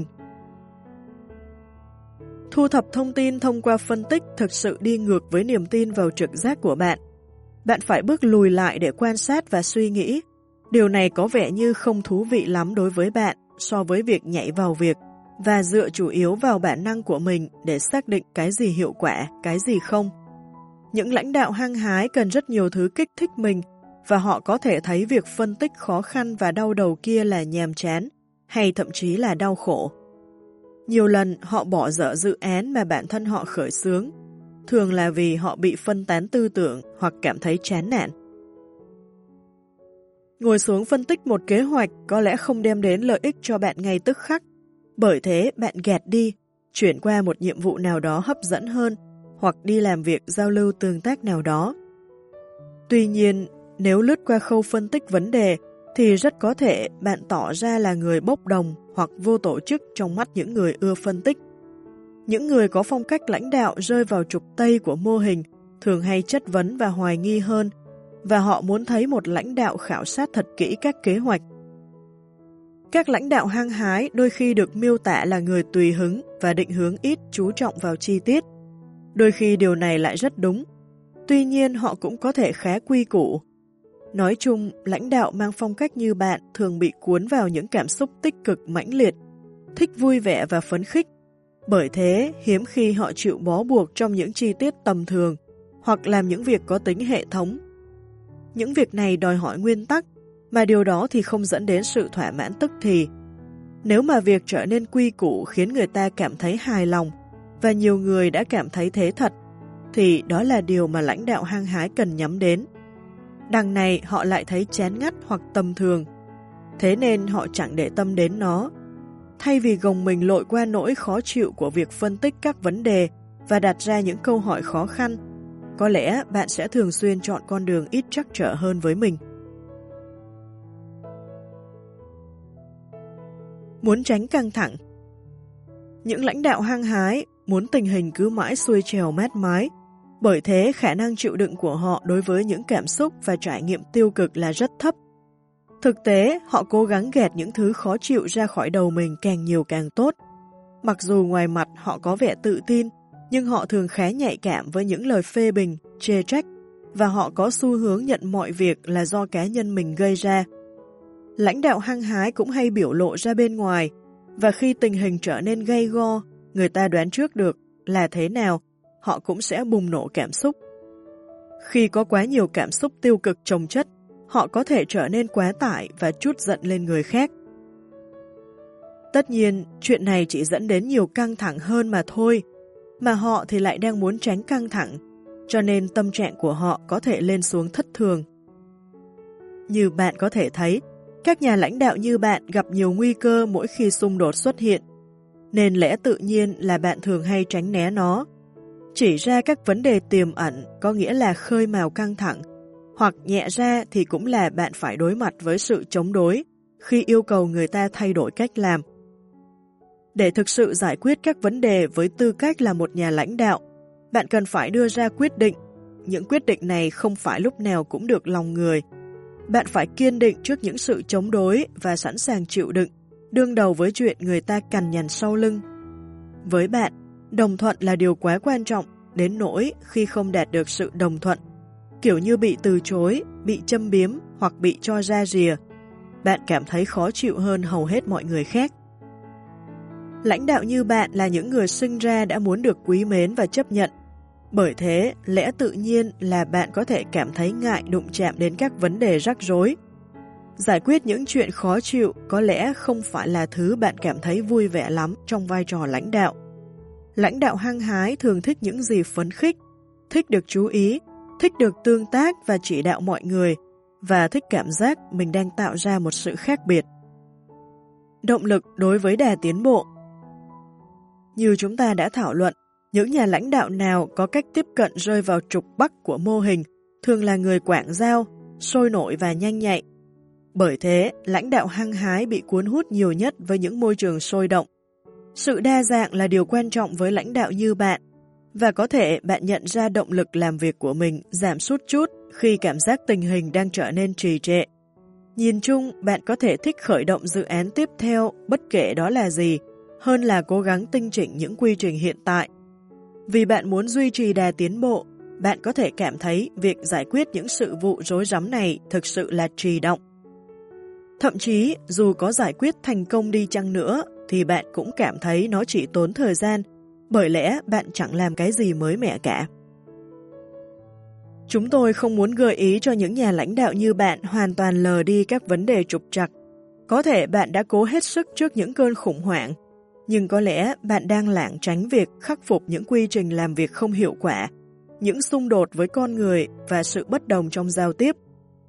Thu thập thông tin thông qua phân tích thực sự đi ngược với niềm tin vào trực giác của bạn. Bạn phải bước lùi lại để quan sát và suy nghĩ. Điều này có vẻ như không thú vị lắm đối với bạn so với việc nhảy vào việc và dựa chủ yếu vào bản năng của mình để xác định cái gì hiệu quả, cái gì không. Những lãnh đạo hăng hái cần rất nhiều thứ kích thích mình, và họ có thể thấy việc phân tích khó khăn và đau đầu kia là nhàm chán, hay thậm chí là đau khổ. Nhiều lần họ bỏ dở dự án mà bản thân họ khởi xướng, thường là vì họ bị phân tán tư tưởng hoặc cảm thấy chán nản. Ngồi xuống phân tích một kế hoạch có lẽ không đem đến lợi ích cho bạn ngay tức khắc, bởi thế bạn gạt đi, chuyển qua một nhiệm vụ nào đó hấp dẫn hơn, hoặc đi làm việc giao lưu tương tác nào đó. Tuy nhiên, nếu lướt qua khâu phân tích vấn đề, thì rất có thể bạn tỏ ra là người bốc đồng hoặc vô tổ chức trong mắt những người ưa phân tích. Những người có phong cách lãnh đạo rơi vào trục Tây của mô hình thường hay chất vấn và hoài nghi hơn, và họ muốn thấy một lãnh đạo khảo sát thật kỹ các kế hoạch. Các lãnh đạo hăng hái đôi khi được miêu tả là người tùy hứng và định hướng ít chú trọng vào chi tiết. Đôi khi điều này lại rất đúng. Tuy nhiên họ cũng có thể khá quy củ. Nói chung, lãnh đạo mang phong cách như bạn thường bị cuốn vào những cảm xúc tích cực mãnh liệt, thích vui vẻ và phấn khích. Bởi thế, hiếm khi họ chịu bó buộc trong những chi tiết tầm thường hoặc làm những việc có tính hệ thống. Những việc này đòi hỏi nguyên tắc, mà điều đó thì không dẫn đến sự thỏa mãn tức thì. Nếu mà việc trở nên quy củ khiến người ta cảm thấy hài lòng, và nhiều người đã cảm thấy thế thật, thì đó là điều mà lãnh đạo hăng hái cần nhắm đến. Đằng này họ lại thấy chán ngắt hoặc tầm thường, thế nên họ chẳng để tâm đến nó. Thay vì gồng mình lội qua nỗi khó chịu của việc phân tích các vấn đề và đặt ra những câu hỏi khó khăn, có lẽ bạn sẽ thường xuyên chọn con đường ít trắc trở hơn với mình. Muốn tránh căng thẳng. Những lãnh đạo hăng hái muốn tình hình cứ mãi xuôi trèo mát mái, bởi thế khả năng chịu đựng của họ đối với những cảm xúc và trải nghiệm tiêu cực là rất thấp. Thực tế, họ cố gắng gạt những thứ khó chịu ra khỏi đầu mình càng nhiều càng tốt. Mặc dù ngoài mặt họ có vẻ tự tin, nhưng họ thường khá nhạy cảm với những lời phê bình, chê trách, và họ có xu hướng nhận mọi việc là do cá nhân mình gây ra. Lãnh đạo hăng hái cũng hay biểu lộ ra bên ngoài, và khi tình hình trở nên gay go, người ta đoán trước được là thế nào, họ cũng sẽ bùng nổ cảm xúc. Khi có quá nhiều cảm xúc tiêu cực chồng chất, họ có thể trở nên quá tải và trút giận lên người khác. Tất nhiên, chuyện này chỉ dẫn đến nhiều căng thẳng hơn mà thôi, mà họ thì lại đang muốn tránh căng thẳng, cho nên tâm trạng của họ có thể lên xuống thất thường. Như bạn có thể thấy, các nhà lãnh đạo như bạn gặp nhiều nguy cơ mỗi khi xung đột xuất hiện, nên lẽ tự nhiên là bạn thường hay tránh né nó. Chỉ ra các vấn đề tiềm ẩn có nghĩa là khơi mào căng thẳng, hoặc nhẹ ra thì cũng là bạn phải đối mặt với sự chống đối khi yêu cầu người ta thay đổi cách làm. Để thực sự giải quyết các vấn đề với tư cách là một nhà lãnh đạo, bạn cần phải đưa ra quyết định. Những quyết định này không phải lúc nào cũng được lòng người. Bạn phải kiên định trước những sự chống đối và sẵn sàng chịu đựng, đương đầu với chuyện người ta cằn nhằn sau lưng. Với bạn, đồng thuận là điều quá quan trọng, đến nỗi khi không đạt được sự đồng thuận, kiểu như bị từ chối, bị châm biếm hoặc bị cho ra rìa, bạn cảm thấy khó chịu hơn hầu hết mọi người khác. Lãnh đạo như bạn là những người sinh ra đã muốn được quý mến và chấp nhận. Bởi thế, lẽ tự nhiên là bạn có thể cảm thấy ngại đụng chạm đến các vấn đề rắc rối. Giải quyết những chuyện khó chịu có lẽ không phải là thứ bạn cảm thấy vui vẻ lắm trong vai trò lãnh đạo. Lãnh đạo hăng hái thường thích những gì phấn khích, thích được chú ý, thích được tương tác và chỉ đạo mọi người, và thích cảm giác mình đang tạo ra một sự khác biệt. Động lực đối với đà tiến bộ. Như chúng ta đã thảo luận, những nhà lãnh đạo nào có cách tiếp cận rơi vào trục Bắc của mô hình thường là người quảng giao, sôi nổi và nhanh nhạy. Bởi thế, lãnh đạo hăng hái bị cuốn hút nhiều nhất với những môi trường sôi động. Sự đa dạng là điều quan trọng với lãnh đạo như bạn, và có thể bạn nhận ra động lực làm việc của mình giảm sút chút khi cảm giác tình hình đang trở nên trì trệ. Nhìn chung, bạn có thể thích khởi động dự án tiếp theo bất kể đó là gì, hơn là cố gắng tinh chỉnh những quy trình hiện tại. Vì bạn muốn duy trì đà tiến bộ, bạn có thể cảm thấy việc giải quyết những sự vụ rối rắm này thực sự là trì động. Thậm chí, dù có giải quyết thành công đi chăng nữa, thì bạn cũng cảm thấy nó chỉ tốn thời gian, bởi lẽ bạn chẳng làm cái gì mới mẻ cả. Chúng tôi không muốn gợi ý cho những nhà lãnh đạo như bạn hoàn toàn lờ đi các vấn đề trục trặc. Có thể bạn đã cố hết sức trước những cơn khủng hoảng, nhưng có lẽ bạn đang lảng tránh việc khắc phục những quy trình làm việc không hiệu quả, những xung đột với con người và sự bất đồng trong giao tiếp.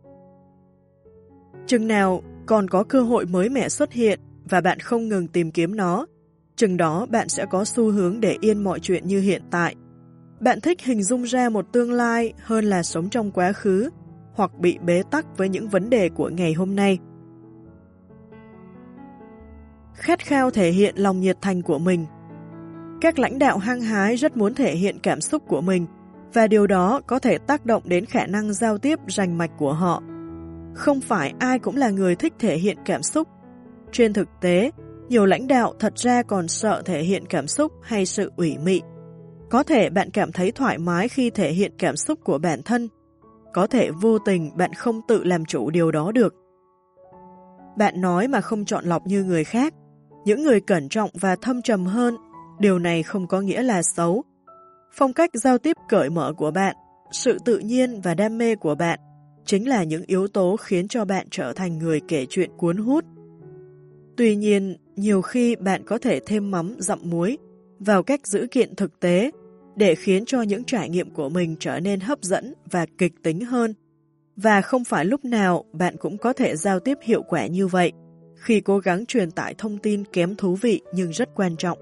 Chừng nào còn có cơ hội mới mẻ xuất hiện và bạn không ngừng tìm kiếm nó, chừng đó bạn sẽ có xu hướng để yên mọi chuyện như hiện tại. Bạn thích hình dung ra một tương lai hơn là sống trong quá khứ hoặc bị bế tắc với những vấn đề của ngày hôm nay. Khát khao thể hiện lòng nhiệt thành của mình. Các lãnh đạo hăng hái rất muốn thể hiện cảm xúc của mình, và điều đó có thể tác động đến khả năng giao tiếp rành mạch của họ. Không phải ai cũng là người thích thể hiện cảm xúc. Trên thực tế, nhiều lãnh đạo thật ra còn sợ thể hiện cảm xúc hay sự ủy mị. Có thể bạn cảm thấy thoải mái khi thể hiện cảm xúc của bản thân. Có thể vô tình bạn không tự làm chủ điều đó được. Bạn nói mà không chọn lọc như người khác. Những người cẩn trọng và thâm trầm hơn, điều này không có nghĩa là xấu. Phong cách giao tiếp cởi mở của bạn, sự tự nhiên và đam mê của bạn chính là những yếu tố khiến cho bạn trở thành người kể chuyện cuốn hút. Tuy nhiên, nhiều khi bạn có thể thêm mắm dặm muối vào cách giữ kiện thực tế để khiến cho những trải nghiệm của mình trở nên hấp dẫn và kịch tính hơn. Và không phải lúc nào bạn cũng có thể giao tiếp hiệu quả như vậy khi cố gắng truyền tải thông tin kém thú vị nhưng rất quan trọng.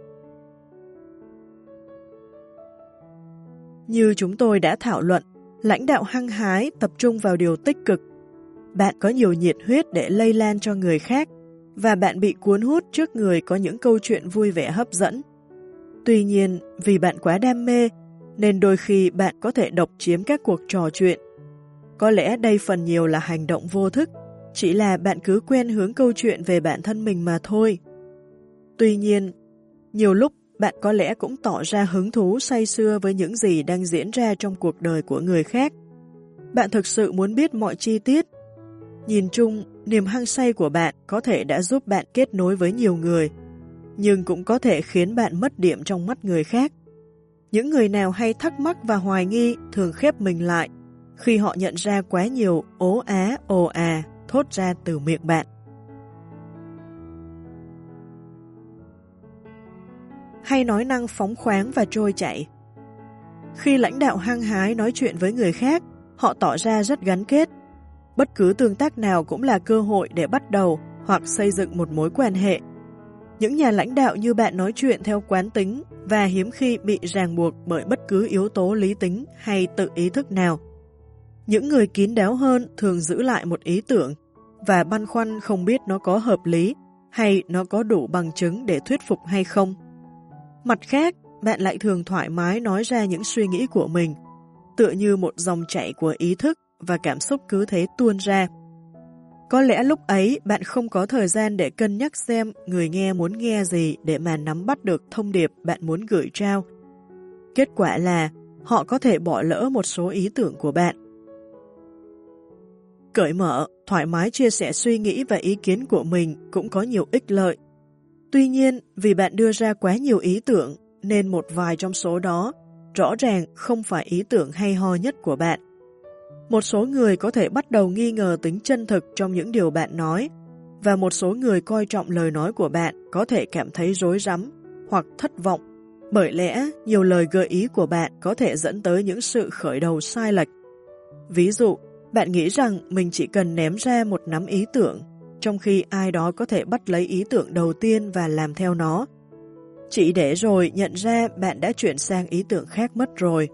Như chúng tôi đã thảo luận, lãnh đạo hăng hái tập trung vào điều tích cực. Bạn có nhiều nhiệt huyết để lây lan cho người khác, và bạn bị cuốn hút trước người có những câu chuyện vui vẻ hấp dẫn. Tuy nhiên, vì bạn quá đam mê, nên đôi khi bạn có thể độc chiếm các cuộc trò chuyện. Có lẽ đây phần nhiều là hành động vô thức, chỉ là bạn cứ quen hướng câu chuyện về bản thân mình mà thôi. Tuy nhiên, nhiều lúc bạn có lẽ cũng tỏ ra hứng thú say sưa với những gì đang diễn ra trong cuộc đời của người khác. Bạn thực sự muốn biết mọi chi tiết. Nhìn chung, niềm hăng say của bạn có thể đã giúp bạn kết nối với nhiều người, nhưng cũng có thể khiến bạn mất điểm trong mắt người khác. Những người nào hay thắc mắc và hoài nghi thường khép mình lại khi họ nhận ra quá nhiều ố á, ồ à thốt ra từ miệng bạn. Hay nói năng phóng khoáng và trôi chảy. Khi lãnh đạo hăng hái nói chuyện với người khác, họ tỏ ra rất gắn kết. Bất cứ tương tác nào cũng là cơ hội để bắt đầu hoặc xây dựng một mối quan hệ. Những nhà lãnh đạo như bạn nói chuyện theo quán tính và hiếm khi bị ràng buộc bởi bất cứ yếu tố lý tính hay tự ý thức nào. Những người kín đáo hơn thường giữ lại một ý tưởng và băn khoăn không biết nó có hợp lý hay nó có đủ bằng chứng để thuyết phục hay không. Mặt khác, bạn lại thường thoải mái nói ra những suy nghĩ của mình, tựa như một dòng chảy của ý thức và cảm xúc cứ thế tuôn ra. Có lẽ lúc ấy bạn không có thời gian để cân nhắc xem người nghe muốn nghe gì để mà nắm bắt được thông điệp bạn muốn gửi trao. Kết quả là họ có thể bỏ lỡ một số ý tưởng của bạn. Cởi mở, thoải mái chia sẻ suy nghĩ và ý kiến của mình cũng có nhiều ích lợi. Tuy nhiên, vì bạn đưa ra quá nhiều ý tưởng, nên một vài trong số đó rõ ràng không phải ý tưởng hay ho nhất của bạn. Một số người có thể bắt đầu nghi ngờ tính chân thực trong những điều bạn nói, và một số người coi trọng lời nói của bạn có thể cảm thấy rối rắm hoặc thất vọng, bởi lẽ nhiều lời gợi ý của bạn có thể dẫn tới những sự khởi đầu sai lệch. Ví dụ, bạn nghĩ rằng mình chỉ cần ném ra một nắm ý tưởng, trong khi ai đó có thể bắt lấy ý tưởng đầu tiên và làm theo nó. Chỉ để rồi nhận ra bạn đã chuyển sang ý tưởng khác mất rồi.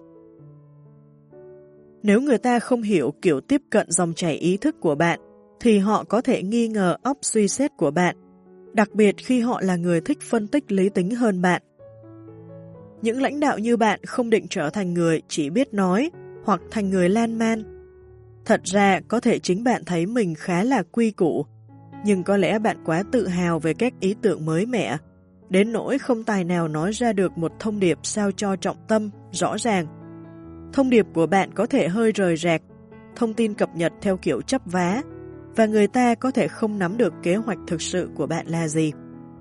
Nếu người ta không hiểu kiểu tiếp cận dòng chảy ý thức của bạn, thì họ có thể nghi ngờ óc suy xét của bạn, đặc biệt khi họ là người thích phân tích lý tính hơn bạn. Những lãnh đạo như bạn không định trở thành người chỉ biết nói, hoặc thành người lan man. Thật ra, có thể chính bạn thấy mình khá là quy củ, nhưng có lẽ bạn quá tự hào về các ý tưởng mới mẻ, đến nỗi không tài nào nói ra được một thông điệp sao cho trọng tâm, rõ ràng. Thông điệp của bạn có thể hơi rời rạc, thông tin cập nhật theo kiểu chấp vá, và người ta có thể không nắm được kế hoạch thực sự của bạn là gì.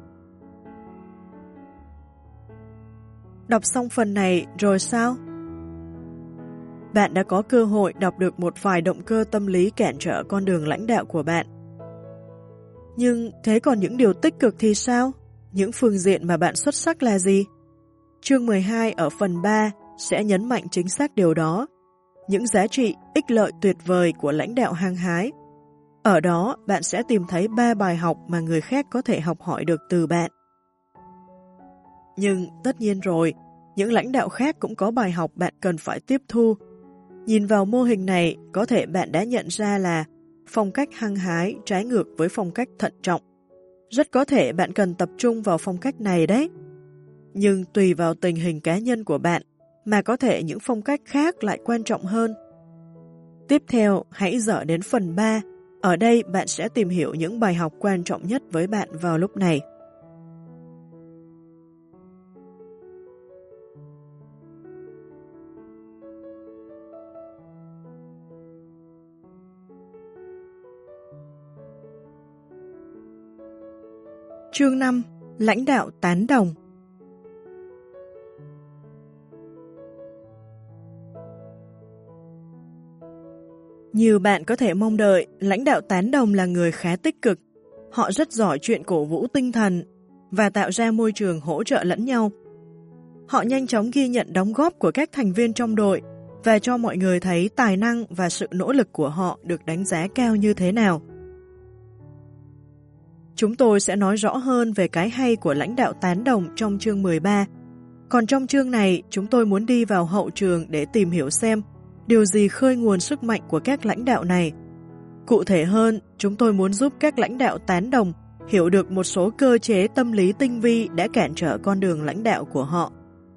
Đọc xong phần này rồi sao? Bạn đã có cơ hội đọc được một vài động cơ tâm lý cản trở con đường lãnh đạo của bạn. Nhưng thế còn những điều tích cực thì sao? Những phương diện mà bạn xuất sắc là gì? Chương mười hai ở phần ba sẽ nhấn mạnh chính xác điều đó. Những giá trị, ích lợi tuyệt vời của lãnh đạo hăng hái. Ở đó, bạn sẽ tìm thấy ba bài học mà người khác có thể học hỏi được từ bạn. Nhưng tất nhiên rồi, những lãnh đạo khác cũng có bài học bạn cần phải tiếp thu. Nhìn vào mô hình này, có thể bạn đã nhận ra là phong cách hăng hái trái ngược với phong cách thận trọng. Rất có thể bạn cần tập trung vào phong cách này đấy. nhưng tùy vào tình hình cá nhân của bạn mà có thể những phong cách khác lại quan trọng hơn. Tiếp theo, hãy dở đến phần ba. Ở đây bạn sẽ tìm hiểu những bài học quan trọng nhất với bạn vào lúc này. Chương năm. Lãnh đạo tán đồng. Như bạn có thể mong đợi, lãnh đạo tán đồng là người khá tích cực. Họ rất giỏi chuyện cổ vũ tinh thần và tạo ra môi trường hỗ trợ lẫn nhau. Họ nhanh chóng ghi nhận đóng góp của các thành viên trong đội và cho mọi người thấy tài năng và sự nỗ lực của họ được đánh giá cao như thế nào. Chúng tôi sẽ nói rõ hơn về cái hay của lãnh đạo tán đồng trong chương mười ba. Còn trong chương này, chúng tôi muốn đi vào hậu trường để tìm hiểu xem điều gì khơi nguồn sức mạnh của các lãnh đạo này. Cụ thể hơn, chúng tôi muốn giúp các lãnh đạo tán đồng hiểu được một số cơ chế tâm lý tinh vi đã cản trở con đường lãnh đạo của họ.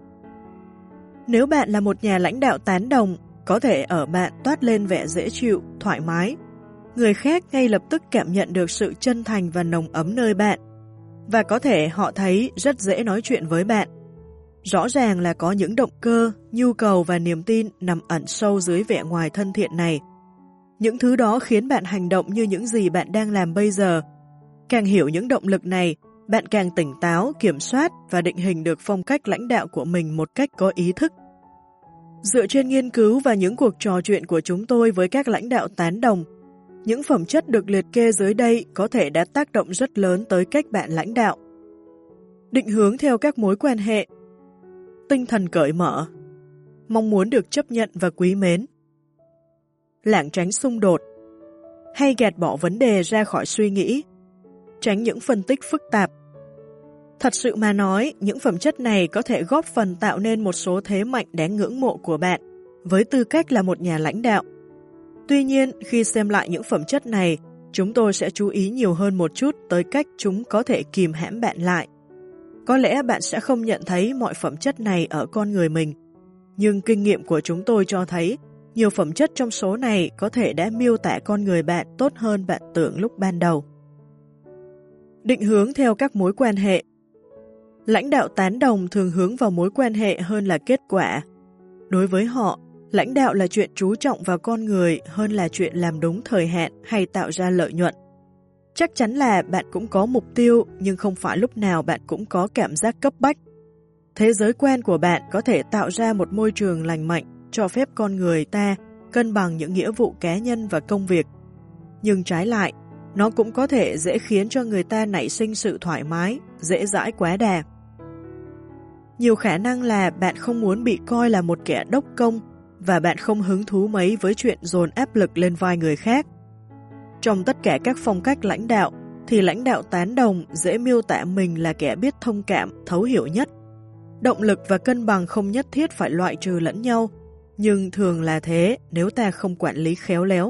Nếu bạn là một nhà lãnh đạo tán đồng, có thể ở bạn toát lên vẻ dễ chịu, thoải mái. Người khác ngay lập tức cảm nhận được sự chân thành và nồng ấm nơi bạn, và có thể họ thấy rất dễ nói chuyện với bạn. Rõ ràng là có những động cơ, nhu cầu và niềm tin nằm ẩn sâu dưới vẻ ngoài thân thiện này. Những thứ đó khiến bạn hành động như những gì bạn đang làm bây giờ. Càng hiểu những động lực này, bạn càng tỉnh táo, kiểm soát và định hình được phong cách lãnh đạo của mình một cách có ý thức. Dựa trên nghiên cứu và những cuộc trò chuyện của chúng tôi với các lãnh đạo tán đồng, những phẩm chất được liệt kê dưới đây có thể đã tác động rất lớn tới cách bạn lãnh đạo. Định hướng theo các mối quan hệ, tinh thần cởi mở, mong muốn được chấp nhận và quý mến, lảng tránh xung đột, hay gạt bỏ vấn đề ra khỏi suy nghĩ, tránh những phân tích phức tạp. Thật sự mà nói, những phẩm chất này có thể góp phần tạo nên một số thế mạnh đáng ngưỡng mộ của bạn với tư cách là một nhà lãnh đạo. Tuy nhiên, khi xem lại những phẩm chất này, chúng tôi sẽ chú ý nhiều hơn một chút tới cách chúng có thể kìm hãm bạn lại. Có lẽ bạn sẽ không nhận thấy mọi phẩm chất này ở con người mình, nhưng kinh nghiệm của chúng tôi cho thấy nhiều phẩm chất trong số này có thể đã miêu tả con người bạn tốt hơn bạn tưởng lúc ban đầu. Định hướng theo các mối quan hệ. Lãnh đạo tán đồng thường hướng vào mối quan hệ hơn là kết quả. Đối với họ, lãnh đạo là chuyện chú trọng vào con người hơn là chuyện làm đúng thời hạn hay tạo ra lợi nhuận. Chắc chắn là bạn cũng có mục tiêu, nhưng không phải lúc nào bạn cũng có cảm giác cấp bách. Thế giới quan của bạn có thể tạo ra một môi trường lành mạnh, cho phép con người ta cân bằng những nghĩa vụ cá nhân và công việc. Nhưng trái lại, nó cũng có thể dễ khiến cho người ta nảy sinh sự thoải mái, dễ dãi quá đà. Nhiều khả năng là bạn không muốn bị coi là một kẻ đốc công và bạn không hứng thú mấy với chuyện dồn áp lực lên vai người khác. Trong tất cả các phong cách lãnh đạo, thì lãnh đạo tán đồng dễ miêu tả mình là kẻ biết thông cảm, thấu hiểu nhất. Động lực và cân bằng không nhất thiết phải loại trừ lẫn nhau, nhưng thường là thế nếu ta không quản lý khéo léo.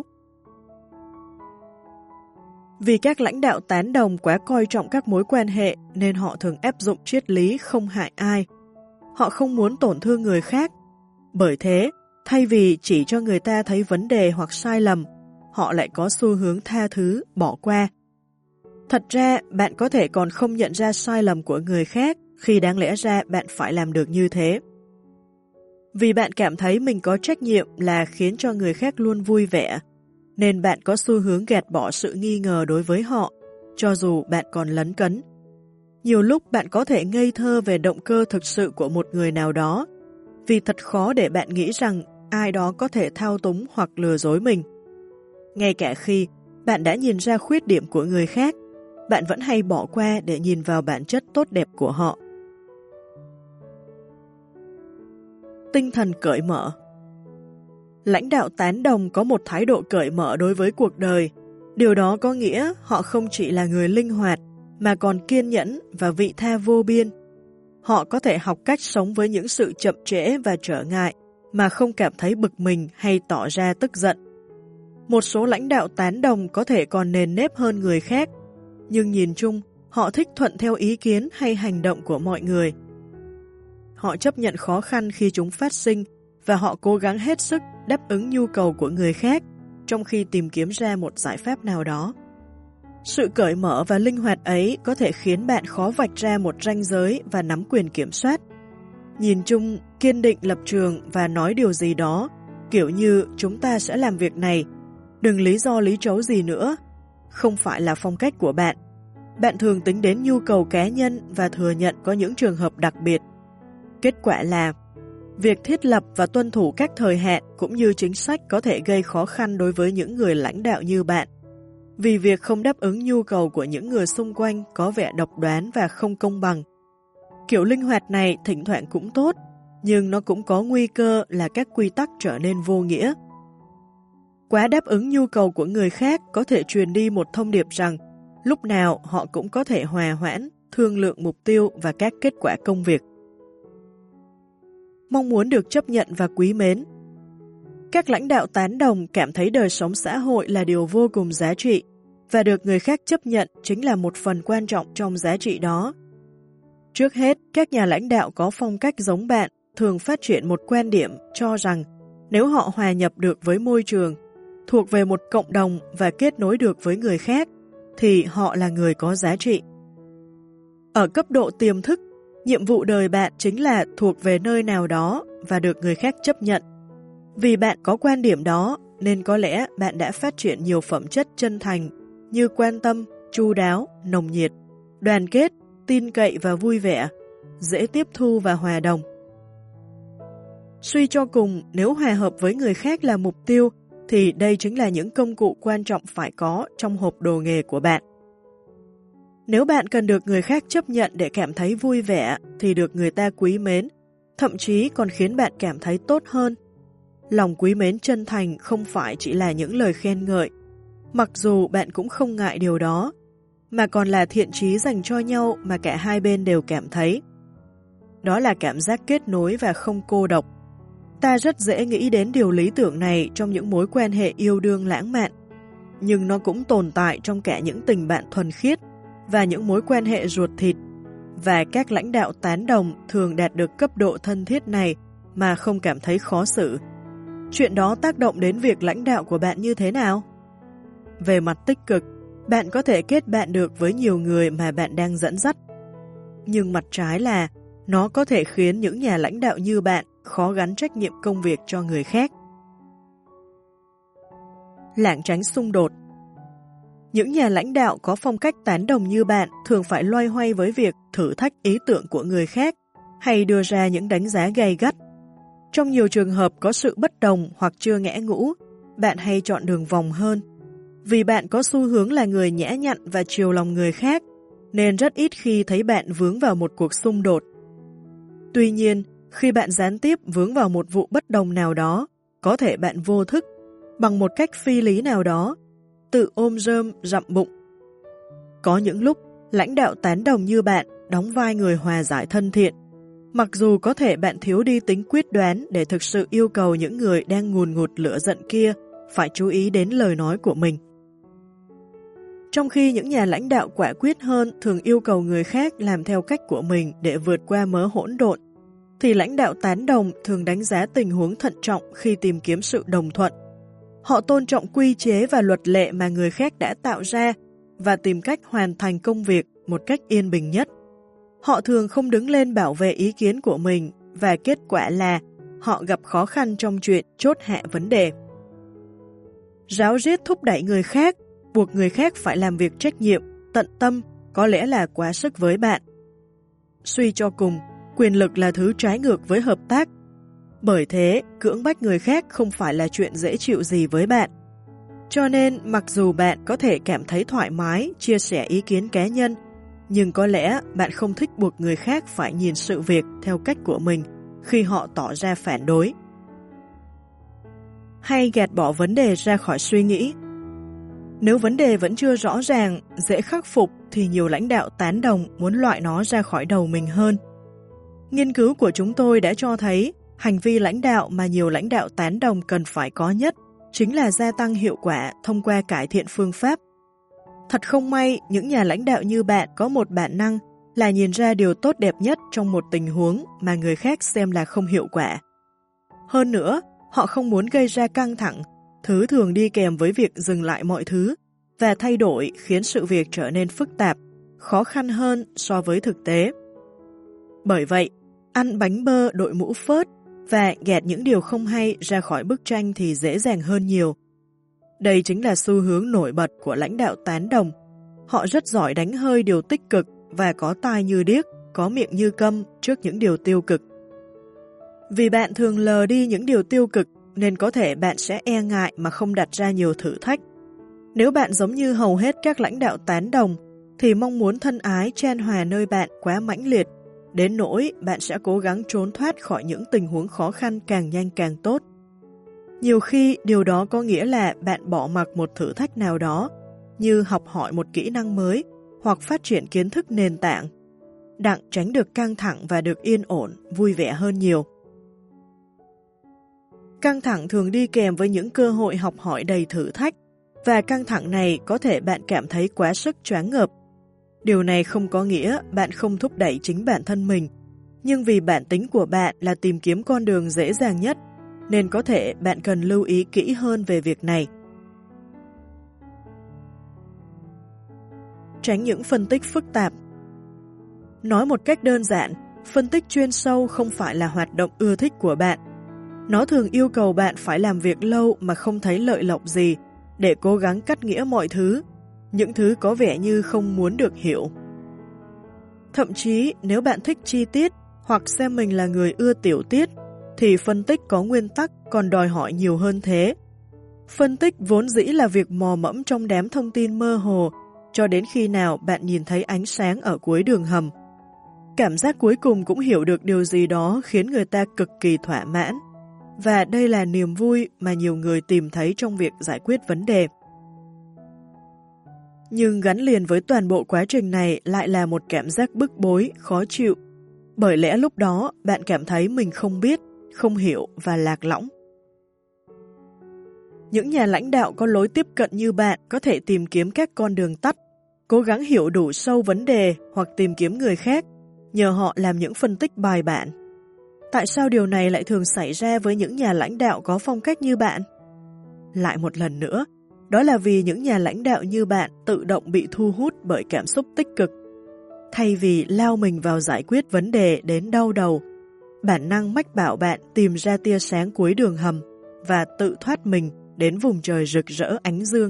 Vì các lãnh đạo tán đồng quá coi trọng các mối quan hệ nên họ thường áp dụng triết lý không hại ai. Họ không muốn tổn thương người khác. Bởi thế, thay vì chỉ cho người ta thấy vấn đề hoặc sai lầm, họ lại có xu hướng tha thứ, bỏ qua. Thật ra, bạn có thể còn không nhận ra sai lầm của người khác khi đáng lẽ ra bạn phải làm được như thế. Vì bạn cảm thấy mình có trách nhiệm là khiến cho người khác luôn vui vẻ, nên bạn có xu hướng gạt bỏ sự nghi ngờ đối với họ, cho dù bạn còn lấn cấn. Nhiều lúc bạn có thể ngây thơ về động cơ thực sự của một người nào đó, vì thật khó để bạn nghĩ rằng ai đó có thể thao túng hoặc lừa dối mình. Ngay cả khi bạn đã nhìn ra khuyết điểm của người khác, bạn vẫn hay bỏ qua để nhìn vào bản chất tốt đẹp của họ. Tinh thần cởi mở. Lãnh đạo tán đồng có một thái độ cởi mở đối với cuộc đời. Điều đó có nghĩa họ không chỉ là người linh hoạt, mà còn kiên nhẫn và vị tha vô biên. Họ có thể học cách sống với những sự chậm trễ và trở ngại, mà không cảm thấy bực mình hay tỏ ra tức giận. Một số lãnh đạo tán đồng có thể còn nền nếp hơn người khác, nhưng nhìn chung, họ thích thuận theo ý kiến hay hành động của mọi người. họ chấp nhận khó khăn khi chúng phát sinh và họ cố gắng hết sức đáp ứng nhu cầu của người khác trong khi tìm kiếm ra một giải pháp nào đó. Sự cởi mở và linh hoạt ấy có thể khiến bạn khó vạch ra một ranh giới và nắm quyền kiểm soát. Nhìn chung, kiên định lập trường và nói điều gì đó, kiểu như chúng ta sẽ làm việc này, đừng lý do lý trấu gì nữa, không phải là phong cách của bạn. Bạn thường tính đến nhu cầu cá nhân và thừa nhận có những trường hợp đặc biệt. Kết quả là, việc thiết lập và tuân thủ các thời hạn cũng như chính sách có thể gây khó khăn đối với những người lãnh đạo như bạn, vì việc không đáp ứng nhu cầu của những người xung quanh có vẻ độc đoán và không công bằng. Kiểu linh hoạt này thỉnh thoảng cũng tốt, nhưng nó cũng có nguy cơ là các quy tắc trở nên vô nghĩa. Quá đáp ứng nhu cầu của người khác có thể truyền đi một thông điệp rằng lúc nào họ cũng có thể hòa hoãn, thương lượng mục tiêu và các kết quả công việc. Mong muốn được chấp nhận và quý mến. Các lãnh đạo tán đồng cảm thấy đời sống xã hội là điều vô cùng giá trị và được người khác chấp nhận chính là một phần quan trọng trong giá trị đó. Trước hết, các nhà lãnh đạo có phong cách giống bạn thường phát triển một quan điểm cho rằng nếu họ hòa nhập được với môi trường, thuộc về một cộng đồng và kết nối được với người khác, thì họ là người có giá trị. Ở cấp độ tiềm thức, nhiệm vụ đời bạn chính là thuộc về nơi nào đó và được người khác chấp nhận. Vì bạn có quan điểm đó, nên có lẽ bạn đã phát triển nhiều phẩm chất chân thành như quan tâm, chu đáo, nồng nhiệt, đoàn kết, tin cậy và vui vẻ, dễ tiếp thu và hòa đồng. Suy cho cùng, nếu hòa hợp với người khác là mục tiêu, thì đây chính là những công cụ quan trọng phải có trong hộp đồ nghề của bạn. Nếu bạn cần được người khác chấp nhận để cảm thấy vui vẻ, thì được người ta quý mến, thậm chí còn khiến bạn cảm thấy tốt hơn. Lòng quý mến chân thành không phải chỉ là những lời khen ngợi, mặc dù bạn cũng không ngại điều đó, mà còn là thiện chí dành cho nhau mà cả hai bên đều cảm thấy. Đó là cảm giác kết nối và không cô độc. Ta rất dễ nghĩ đến điều lý tưởng này trong những mối quan hệ yêu đương lãng mạn, nhưng nó cũng tồn tại trong cả những tình bạn thuần khiết và những mối quan hệ ruột thịt, và các lãnh đạo tán đồng thường đạt được cấp độ thân thiết này mà không cảm thấy khó xử. Chuyện đó tác động đến việc lãnh đạo của bạn như thế nào? Về mặt tích cực, bạn có thể kết bạn được với nhiều người mà bạn đang dẫn dắt. Nhưng mặt trái là, nó có thể khiến những nhà lãnh đạo như bạn khó gắn trách nhiệm công việc cho người khác. Lảng tránh xung đột. Những nhà lãnh đạo có phong cách tán đồng như bạn thường phải loay hoay với việc thử thách ý tưởng của người khác hay đưa ra những đánh giá gay gắt. Trong nhiều trường hợp có sự bất đồng hoặc chưa ngẽ ngũ, bạn hay chọn đường vòng hơn. Vì bạn có xu hướng là người nhã nhặn và chiều lòng người khác, nên rất ít khi thấy bạn vướng vào một cuộc xung đột. Tuy nhiên, khi bạn gián tiếp vướng vào một vụ bất đồng nào đó, có thể bạn vô thức, bằng một cách phi lý nào đó, tự ôm rơm dặm bụng. Có những lúc, lãnh đạo tán đồng như bạn đóng vai người hòa giải thân thiện, mặc dù có thể bạn thiếu đi tính quyết đoán để thực sự yêu cầu những người đang ngùn ngụt lửa giận kia phải chú ý đến lời nói của mình. Trong khi những nhà lãnh đạo quả quyết hơn thường yêu cầu người khác làm theo cách của mình để vượt qua mớ hỗn độn, thì lãnh đạo tán đồng thường đánh giá tình huống thận trọng khi tìm kiếm sự đồng thuận. Họ tôn trọng quy chế và luật lệ mà người khác đã tạo ra và tìm cách hoàn thành công việc một cách yên bình nhất. Họ thường không đứng lên bảo vệ ý kiến của mình và kết quả là họ gặp khó khăn trong chuyện chốt hạ vấn đề. Ráo riết thúc đẩy người khác, buộc người khác phải làm việc trách nhiệm, tận tâm có lẽ là quá sức với bạn. Suy cho cùng, quyền lực là thứ trái ngược với hợp tác. Bởi thế, cưỡng bách người khác không phải là chuyện dễ chịu gì với bạn. Cho nên, mặc dù bạn có thể cảm thấy thoải mái chia sẻ ý kiến cá nhân, nhưng có lẽ bạn không thích buộc người khác phải nhìn sự việc theo cách của mình khi họ tỏ ra phản đối. Hay gạt bỏ vấn đề ra khỏi suy nghĩ. Nếu vấn đề vẫn chưa rõ ràng, dễ khắc phục thì nhiều lãnh đạo tán đồng muốn loại nó ra khỏi đầu mình hơn. Nghiên cứu của chúng tôi đã cho thấy hành vi lãnh đạo mà nhiều lãnh đạo tán đồng cần phải có nhất chính là gia tăng hiệu quả thông qua cải thiện phương pháp. Thật không may, những nhà lãnh đạo như bạn có một bản năng là nhìn ra điều tốt đẹp nhất trong một tình huống mà người khác xem là không hiệu quả. Hơn nữa, họ không muốn gây ra căng thẳng, thứ thường đi kèm với việc dừng lại mọi thứ và thay đổi khiến sự việc trở nên phức tạp, khó khăn hơn so với thực tế. Bởi vậy, ăn bánh bơ đội mũ phớt và gạt những điều không hay ra khỏi bức tranh thì dễ dàng hơn nhiều. Đây chính là xu hướng nổi bật của lãnh đạo tán đồng. Họ rất giỏi đánh hơi điều tích cực và có tai như điếc, có miệng như câm trước những điều tiêu cực. Vì bạn thường lờ đi những điều tiêu cực nên có thể bạn sẽ e ngại mà không đặt ra nhiều thử thách. Nếu bạn giống như hầu hết các lãnh đạo tán đồng thì mong muốn thân ái chan hòa nơi bạn quá mãnh liệt, đến nỗi bạn sẽ cố gắng trốn thoát khỏi những tình huống khó khăn càng nhanh càng tốt. Nhiều khi điều đó có nghĩa là bạn bỏ mặc một thử thách nào đó, như học hỏi một kỹ năng mới hoặc phát triển kiến thức nền tảng, đặng tránh được căng thẳng và được yên ổn, vui vẻ hơn nhiều. Căng thẳng thường đi kèm với những cơ hội học hỏi đầy thử thách, và căng thẳng này có thể bạn cảm thấy quá sức choáng ngợp. Điều này không có nghĩa bạn không thúc đẩy chính bản thân mình, nhưng vì bản tính của bạn là tìm kiếm con đường dễ dàng nhất, nên có thể bạn cần lưu ý kỹ hơn về việc này. Tránh những phân tích phức tạp. Nói một cách đơn giản, phân tích chuyên sâu không phải là hoạt động ưa thích của bạn. Nó thường yêu cầu bạn phải làm việc lâu mà không thấy lợi lộc gì, để cố gắng cắt nghĩa mọi thứ, những thứ có vẻ như không muốn được hiểu. Thậm chí nếu bạn thích chi tiết hoặc xem mình là người ưa tiểu tiết, thì phân tích có nguyên tắc còn đòi hỏi nhiều hơn thế. Phân tích vốn dĩ là việc mò mẫm trong đám thông tin mơ hồ, cho đến khi nào bạn nhìn thấy ánh sáng ở cuối đường hầm. Cảm giác cuối cùng cũng hiểu được điều gì đó khiến người ta cực kỳ thỏa mãn. Và đây là niềm vui mà nhiều người tìm thấy trong việc giải quyết vấn đề. Nhưng gắn liền với toàn bộ quá trình này lại là một cảm giác bức bối, khó chịu. Bởi lẽ lúc đó bạn cảm thấy mình không biết, không hiểu và lạc lõng. Những nhà lãnh đạo có lối tiếp cận như bạn có thể tìm kiếm các con đường tắt, cố gắng hiểu đủ sâu vấn đề hoặc tìm kiếm người khác, nhờ họ làm những phân tích bài bản. Tại sao điều này lại thường xảy ra với những nhà lãnh đạo có phong cách như bạn? Lại một lần nữa, đó là vì những nhà lãnh đạo như bạn tự động bị thu hút bởi cảm xúc tích cực. Thay vì lao mình vào giải quyết vấn đề đến đau đầu, bản năng mách bảo bạn tìm ra tia sáng cuối đường hầm và tự thoát mình đến vùng trời rực rỡ ánh dương.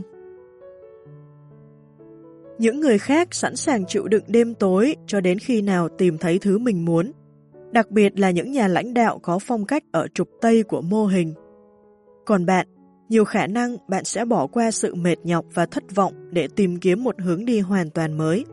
Những người khác sẵn sàng chịu đựng đêm tối cho đến khi nào tìm thấy thứ mình muốn, đặc biệt là những nhà lãnh đạo có phong cách ở trục Tây của mô hình. Còn bạn, nhiều khả năng bạn sẽ bỏ qua sự mệt nhọc và thất vọng để tìm kiếm một hướng đi hoàn toàn mới.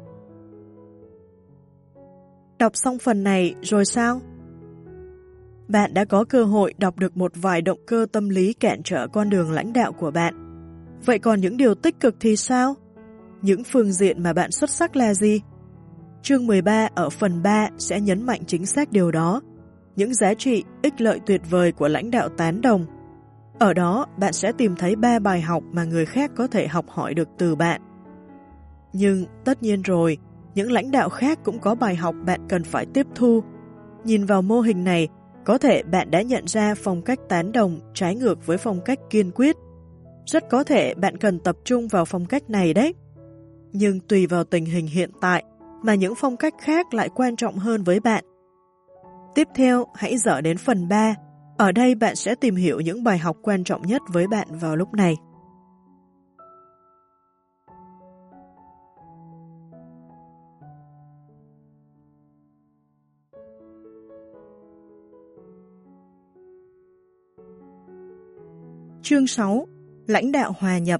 Đọc xong phần này rồi sao? Bạn đã có cơ hội đọc được một vài động cơ tâm lý cản trở con đường lãnh đạo của bạn. Vậy còn những điều tích cực thì sao? Những phương diện mà bạn xuất sắc là gì? Chương mười ba ở phần ba sẽ nhấn mạnh chính xác điều đó, những giá trị, ích lợi tuyệt vời của lãnh đạo tán đồng. Ở đó, bạn sẽ tìm thấy ba bài học mà người khác có thể học hỏi được từ bạn. Nhưng, tất nhiên rồi, những lãnh đạo khác cũng có bài học bạn cần phải tiếp thu. Nhìn vào mô hình này, có thể bạn đã nhận ra phong cách tán đồng trái ngược với phong cách kiên quyết. Rất có thể bạn cần tập trung vào phong cách này đấy. Nhưng tùy vào tình hình hiện tại mà những phong cách khác lại quan trọng hơn với bạn. Tiếp theo, hãy dở đến phần ba. Ở đây bạn sẽ tìm hiểu những bài học quan trọng nhất với bạn vào lúc này. Chương sáu. Lãnh đạo hòa nhập.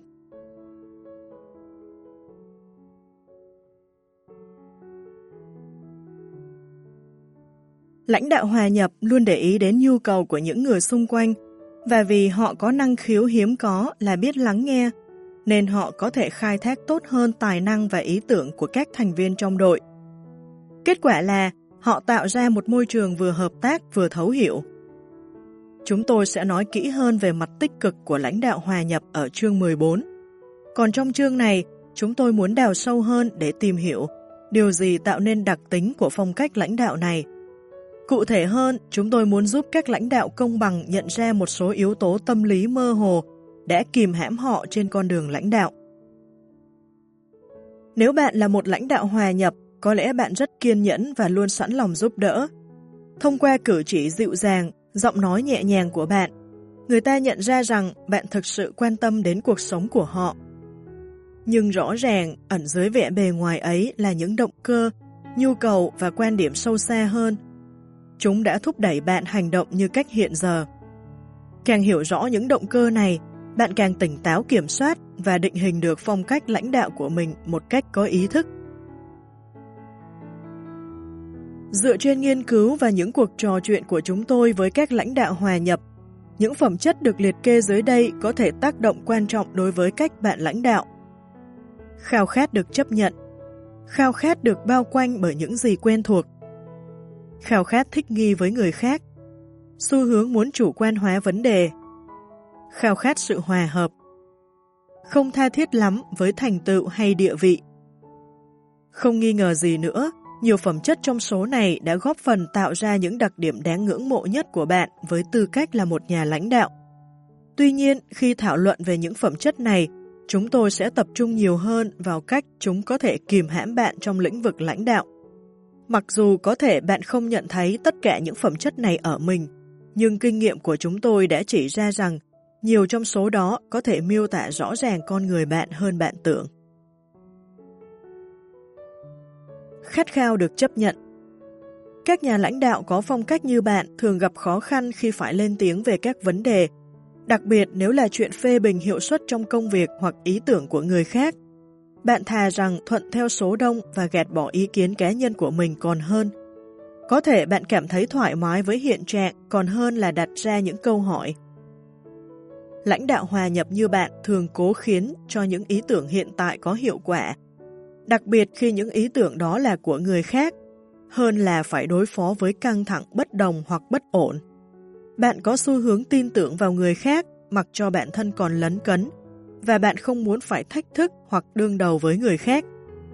Lãnh đạo hòa nhập luôn để ý đến nhu cầu của những người xung quanh, và vì họ có năng khiếu hiếm có là biết lắng nghe, nên họ có thể khai thác tốt hơn tài năng và ý tưởng của các thành viên trong đội. Kết quả là họ tạo ra một môi trường vừa hợp tác vừa thấu hiểu. Chúng tôi sẽ nói kỹ hơn về mặt tích cực của lãnh đạo hòa nhập ở chương mười bốn. Còn trong chương này, chúng tôi muốn đào sâu hơn để tìm hiểu Điều gì tạo nên đặc tính của phong cách lãnh đạo này? Cụ thể hơn, chúng tôi muốn giúp các lãnh đạo công bằng nhận ra một số yếu tố tâm lý mơ hồ đã kìm hãm họ trên con đường lãnh đạo. Nếu bạn là một lãnh đạo hòa nhập, có lẽ bạn rất kiên nhẫn và luôn sẵn lòng giúp đỡ. Thông qua cử chỉ dịu dàng, giọng nói nhẹ nhàng của bạn, người ta nhận ra rằng bạn thực sự quan tâm đến cuộc sống của họ. Nhưng rõ ràng, ẩn dưới vẻ bề ngoài ấy là những động cơ, nhu cầu và quan điểm sâu xa hơn. Chúng đã thúc đẩy bạn hành động như cách hiện giờ. Càng hiểu rõ những động cơ này, bạn càng tỉnh táo kiểm soát và định hình được phong cách lãnh đạo của mình một cách có ý thức. Dựa trên nghiên cứu và những cuộc trò chuyện của chúng tôi với các lãnh đạo hòa nhập, những phẩm chất được liệt kê dưới đây có thể tác động quan trọng đối với cách bạn lãnh đạo. Khao khát được chấp nhận, khao khát được bao quanh bởi những gì quen thuộc, khao khát thích nghi với người khác, xu hướng muốn chủ quan hóa vấn đề, khao khát sự hòa hợp, không tha thiết lắm với thành tựu hay địa vị. Không nghi ngờ gì nữa, nhiều phẩm chất trong số này đã góp phần tạo ra những đặc điểm đáng ngưỡng mộ nhất của bạn với tư cách là một nhà lãnh đạo. Tuy nhiên, khi thảo luận về những phẩm chất này, chúng tôi sẽ tập trung nhiều hơn vào cách chúng có thể kìm hãm bạn trong lĩnh vực lãnh đạo. Mặc dù có thể bạn không nhận thấy tất cả những phẩm chất này ở mình, nhưng kinh nghiệm của chúng tôi đã chỉ ra rằng nhiều trong số đó có thể miêu tả rõ ràng con người bạn hơn bạn tưởng. Khát khao được chấp nhận. Các nhà lãnh đạo có phong cách như bạn thường gặp khó khăn khi phải lên tiếng về các vấn đề, đặc biệt nếu là chuyện phê bình hiệu suất trong công việc hoặc ý tưởng của người khác. Bạn thà rằng thuận theo số đông và gạt bỏ ý kiến cá nhân của mình còn hơn. Có thể bạn cảm thấy thoải mái với hiện trạng còn hơn là đặt ra những câu hỏi. Lãnh đạo hòa nhập như bạn thường cố khiến cho những ý tưởng hiện tại có hiệu quả, đặc biệt khi những ý tưởng đó là của người khác, hơn là phải đối phó với căng thẳng bất đồng hoặc bất ổn. Bạn có xu hướng tin tưởng vào người khác mặc cho bản thân còn lấn cấn, và bạn không muốn phải thách thức hoặc đương đầu với người khác.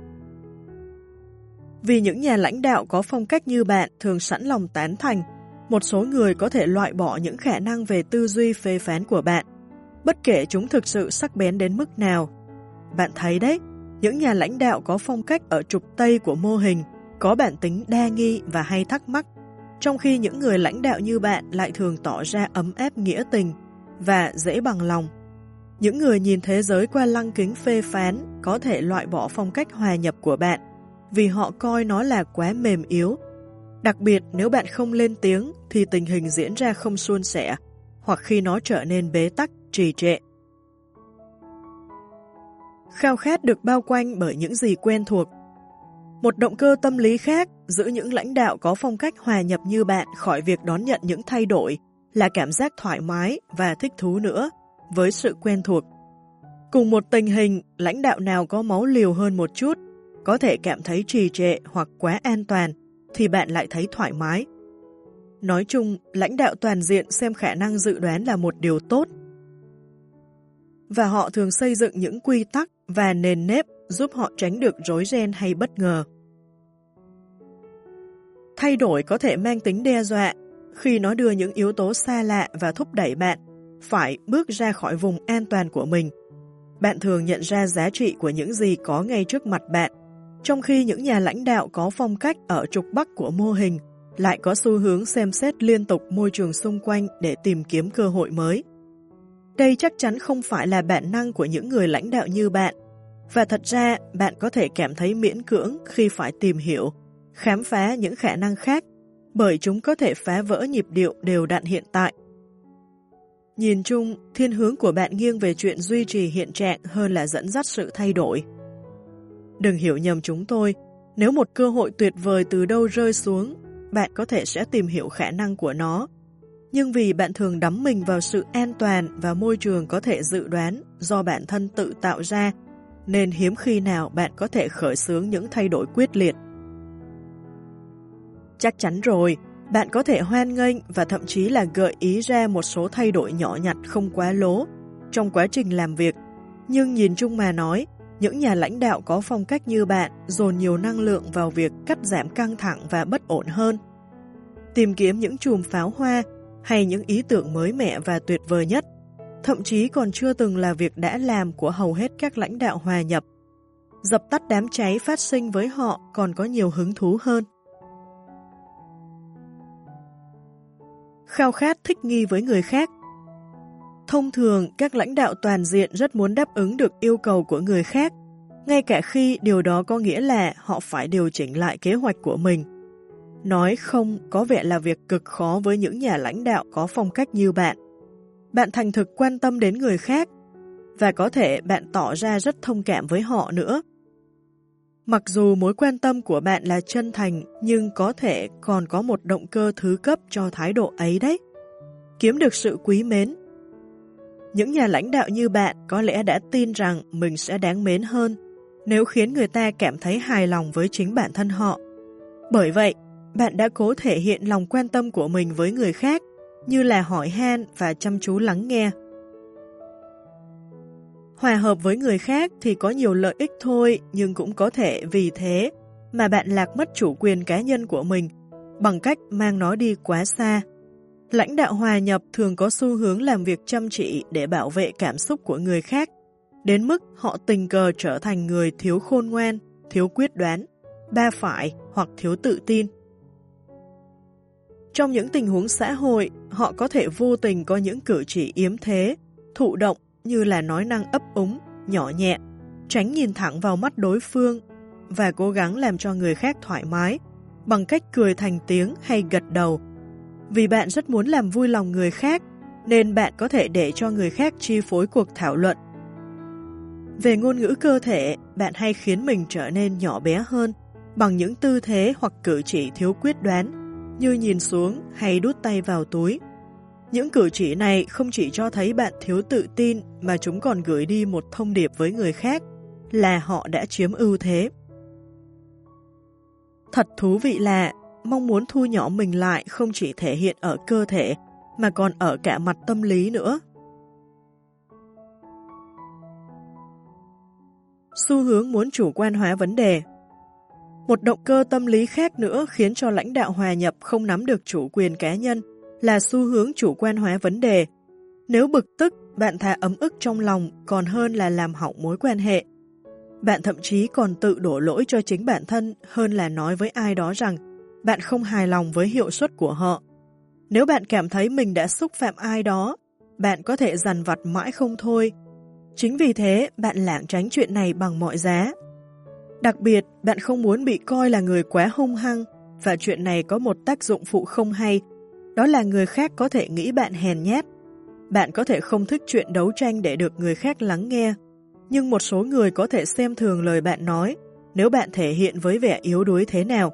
Vì những nhà lãnh đạo có phong cách như bạn thường sẵn lòng tán thành, một số người có thể loại bỏ những khả năng về tư duy phê phán của bạn, bất kể chúng thực sự sắc bén đến mức nào. Bạn thấy đấy, những nhà lãnh đạo có phong cách ở trục Tây của mô hình có bản tính đa nghi và hay thắc mắc, trong khi những người lãnh đạo như bạn lại thường tỏ ra ấm áp nghĩa tình và dễ bằng lòng. Những người nhìn thế giới qua lăng kính phê phán có thể loại bỏ phong cách hòa nhập của bạn vì họ coi nó là quá mềm yếu. Đặc biệt nếu bạn không lên tiếng thì tình hình diễn ra không suôn sẻ hoặc khi nó trở nên bế tắc, trì trệ. Khao khát được bao quanh bởi những gì quen thuộc. Một động cơ tâm lý khác giữ những lãnh đạo có phong cách hòa nhập như bạn khỏi việc đón nhận những thay đổi là cảm giác thoải mái và thích thú nữa với sự quen thuộc. Cùng một tình hình, lãnh đạo nào có máu liều hơn một chút, có thể cảm thấy trì trệ hoặc quá an toàn, thì bạn lại thấy thoải mái. Nói chung, lãnh đạo toàn diện xem khả năng dự đoán là một điều tốt. Và họ thường xây dựng những quy tắc và nền nếp giúp họ tránh được rối ren hay bất ngờ. Thay đổi có thể mang tính đe dọa khi nó đưa những yếu tố xa lạ và thúc đẩy bạn phải bước ra khỏi vùng an toàn của mình. Bạn thường nhận ra giá trị của những gì có ngay trước mặt bạn, trong khi những nhà lãnh đạo có phong cách ở trục Bắc của mô hình lại có xu hướng xem xét liên tục môi trường xung quanh để tìm kiếm cơ hội mới. Đây chắc chắn không phải là bản năng của những người lãnh đạo như bạn, và thật ra bạn có thể cảm thấy miễn cưỡng khi phải tìm hiểu, khám phá những khả năng khác, bởi chúng có thể phá vỡ nhịp điệu đều đặn hiện tại. Nhìn chung, thiên hướng của bạn nghiêng về chuyện duy trì hiện trạng hơn là dẫn dắt sự thay đổi. Đừng hiểu nhầm chúng tôi, nếu một cơ hội tuyệt vời từ đâu rơi xuống, bạn có thể sẽ tìm hiểu khả năng của nó. Nhưng vì bạn thường đắm mình vào sự an toàn và môi trường có thể dự đoán do bản thân tự tạo ra, nên hiếm khi nào bạn có thể khởi xướng những thay đổi quyết liệt. Chắc chắn rồi, bạn có thể hoan nghênh và thậm chí là gợi ý ra một số thay đổi nhỏ nhặt không quá lố trong quá trình làm việc, nhưng nhìn chung mà nói, Những nhà lãnh đạo có phong cách như bạn dồn nhiều năng lượng vào việc cắt giảm căng thẳng và bất ổn hơn. Tìm kiếm những chùm pháo hoa hay những ý tưởng mới mẻ và tuyệt vời nhất, thậm chí còn chưa từng là việc đã làm của hầu hết các lãnh đạo hòa nhập. Dập tắt đám cháy phát sinh với họ còn có nhiều hứng thú hơn. Khao khát thích nghi với người khác. Thông thường, các lãnh đạo toàn diện rất muốn đáp ứng được yêu cầu của người khác, ngay cả khi điều đó có nghĩa là họ phải điều chỉnh lại kế hoạch của mình. Nói không có vẻ là việc cực khó với những nhà lãnh đạo có phong cách như bạn. Bạn thành thực quan tâm đến người khác, và có thể bạn tỏ ra rất thông cảm với họ nữa. Mặc dù mối quan tâm của bạn là chân thành, nhưng có thể còn có một động cơ thứ cấp cho thái độ ấy đấy. Kiếm được sự quý mến. Những nhà lãnh đạo như bạn có lẽ đã tin rằng mình sẽ đáng mến hơn nếu khiến người ta cảm thấy hài lòng với chính bản thân họ. Bởi vậy, bạn đã cố thể hiện lòng quan tâm của mình với người khác, như là hỏi han và chăm chú lắng nghe. Hòa hợp với người khác thì có nhiều lợi ích thôi, nhưng cũng có thể vì thế mà bạn lạc mất chủ quyền cá nhân của mình bằng cách mang nó đi quá xa. Lãnh đạo hòa nhập thường có xu hướng làm việc chăm chỉ để bảo vệ cảm xúc của người khác, đến mức họ tình cờ trở thành người thiếu khôn ngoan, thiếu quyết đoán, ba phải hoặc thiếu tự tin. Trong những tình huống xã hội, họ có thể vô tình có những cử chỉ yếm thế, thụ động như là nói năng ấp úng, nhỏ nhẹ, tránh nhìn thẳng vào mắt đối phương và cố gắng làm cho người khác thoải mái bằng cách cười thành tiếng hay gật đầu. Vì bạn rất muốn làm vui lòng người khác, nên bạn có thể để cho người khác chi phối cuộc thảo luận. Về ngôn ngữ cơ thể, bạn hay khiến mình trở nên nhỏ bé hơn bằng những tư thế hoặc cử chỉ thiếu quyết đoán, như nhìn xuống hay đút tay vào túi. Những cử chỉ này không chỉ cho thấy bạn thiếu tự tin mà chúng còn gửi đi một thông điệp với người khác là họ đã chiếm ưu thế. Thật thú vị là mong muốn thu nhỏ mình lại không chỉ thể hiện ở cơ thể mà còn ở cả mặt tâm lý nữa. Xu hướng muốn chủ quan hóa vấn đề. Một động cơ tâm lý khác nữa khiến cho lãnh đạo hòa nhập không nắm được chủ quyền cá nhân là xu hướng chủ quan hóa vấn đề. Nếu bực tức, bạn thà ấm ức trong lòng còn hơn là làm hỏng mối quan hệ. Bạn thậm chí còn tự đổ lỗi cho chính bản thân hơn là nói với ai đó rằng bạn không hài lòng với hiệu suất của họ. Nếu bạn cảm thấy mình đã xúc phạm ai đó, bạn có thể dằn vặt mãi không thôi. Chính vì thế, bạn lảng tránh chuyện này bằng mọi giá. Đặc biệt, bạn không muốn bị coi là người quá hung hăng, và chuyện này có một tác dụng phụ không hay, đó là người khác có thể nghĩ bạn hèn nhát. Bạn có thể không thích chuyện đấu tranh để được người khác lắng nghe, nhưng một số người có thể xem thường lời bạn nói nếu bạn thể hiện với vẻ yếu đuối thế nào.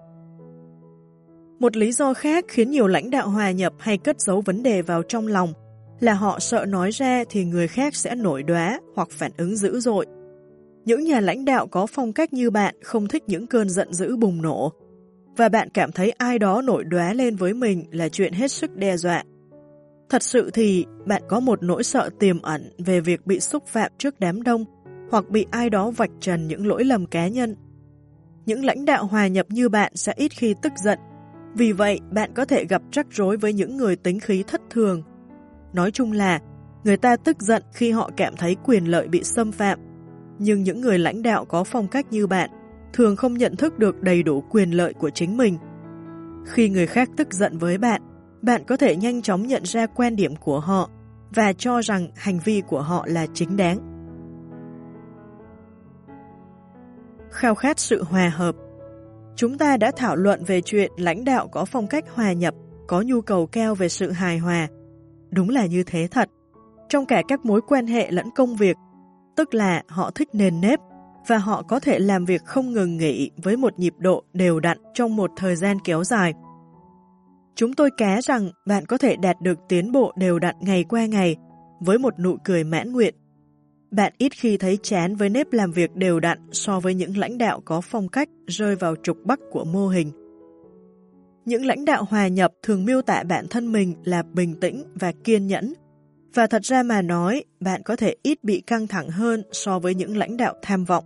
Một lý do khác khiến nhiều lãnh đạo hòa nhập hay cất giấu vấn đề vào trong lòng là họ sợ nói ra thì người khác sẽ nổi đoá hoặc phản ứng dữ dội. Những nhà lãnh đạo có phong cách như bạn không thích những cơn giận dữ bùng nổ, và bạn cảm thấy ai đó nổi đoá lên với mình là chuyện hết sức đe dọa. Thật sự thì bạn có một nỗi sợ tiềm ẩn về việc bị xúc phạm trước đám đông hoặc bị ai đó vạch trần những lỗi lầm cá nhân. Những lãnh đạo hòa nhập như bạn sẽ ít khi tức giận, vì vậy bạn có thể gặp rắc rối với những người tính khí thất thường. Nói chung là, người ta tức giận khi họ cảm thấy quyền lợi bị xâm phạm, nhưng những người lãnh đạo có phong cách như bạn thường không nhận thức được đầy đủ quyền lợi của chính mình. Khi người khác tức giận với bạn, bạn có thể nhanh chóng nhận ra quan điểm của họ và cho rằng hành vi của họ là chính đáng. Khao khát sự hòa hợp. Chúng ta đã thảo luận về chuyện lãnh đạo có phong cách hòa nhập, có nhu cầu cao về sự hài hòa. Đúng là như thế thật. Trong cả các mối quan hệ lẫn công việc, tức là họ thích nền nếp và họ có thể làm việc không ngừng nghỉ với một nhịp độ đều đặn trong một thời gian kéo dài. Chúng tôi cá rằng bạn có thể đạt được tiến bộ đều đặn ngày qua ngày với một nụ cười mãn nguyện. Bạn ít khi thấy chán với nếp làm việc đều đặn so với những lãnh đạo có phong cách rơi vào trục bắc của mô hình. Những lãnh đạo hòa nhập thường miêu tả bản thân mình là bình tĩnh và kiên nhẫn. Và thật ra mà nói, bạn có thể ít bị căng thẳng hơn so với những lãnh đạo tham vọng.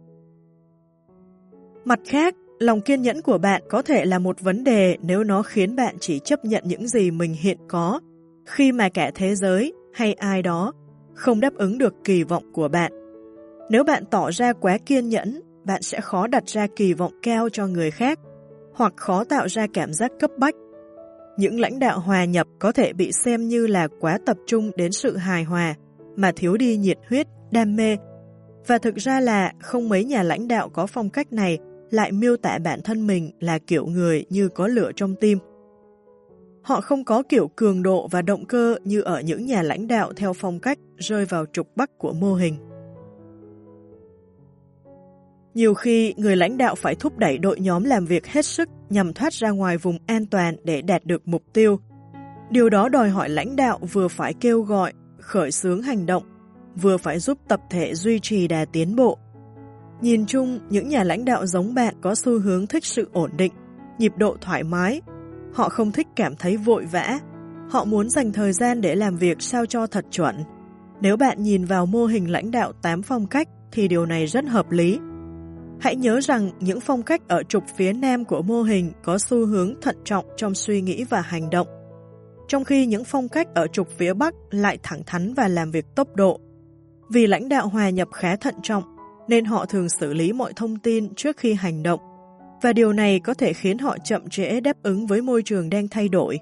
Mặt khác, lòng kiên nhẫn của bạn có thể là một vấn đề nếu nó khiến bạn chỉ chấp nhận những gì mình hiện có, khi mà cả thế giới hay ai đó không đáp ứng được kỳ vọng của bạn. Nếu bạn tỏ ra quá kiên nhẫn, bạn sẽ khó đặt ra kỳ vọng cao cho người khác, hoặc khó tạo ra cảm giác cấp bách. Những lãnh đạo hòa nhập có thể bị xem như là quá tập trung đến sự hài hòa, mà thiếu đi nhiệt huyết, đam mê. Và thực ra là không mấy nhà lãnh đạo có phong cách này lại miêu tả bản thân mình là kiểu người như có lửa trong tim. Họ không có kiểu cường độ và động cơ như ở những nhà lãnh đạo theo phong cách rơi vào trục bắc của mô hình. Nhiều khi, người lãnh đạo phải thúc đẩy đội nhóm làm việc hết sức nhằm thoát ra ngoài vùng an toàn để đạt được mục tiêu. Điều đó đòi hỏi lãnh đạo vừa phải kêu gọi, khởi xướng hành động, vừa phải giúp tập thể duy trì đà tiến bộ. Nhìn chung, những nhà lãnh đạo giống bạn có xu hướng thích sự ổn định, nhịp độ thoải mái. Họ không thích cảm thấy vội vã. Họ muốn dành thời gian để làm việc sao cho thật chuẩn. Nếu bạn nhìn vào mô hình lãnh đạo tám phong cách thì điều này rất hợp lý. Hãy nhớ rằng những phong cách ở trục phía nam của mô hình có xu hướng thận trọng trong suy nghĩ và hành động, trong khi những phong cách ở trục phía bắc lại thẳng thắn và làm việc tốc độ. Vì lãnh đạo hòa nhập khá thận trọng, nên họ thường xử lý mọi thông tin trước khi hành động, và điều này có thể khiến họ chậm trễ đáp ứng với môi trường đang thay đổi.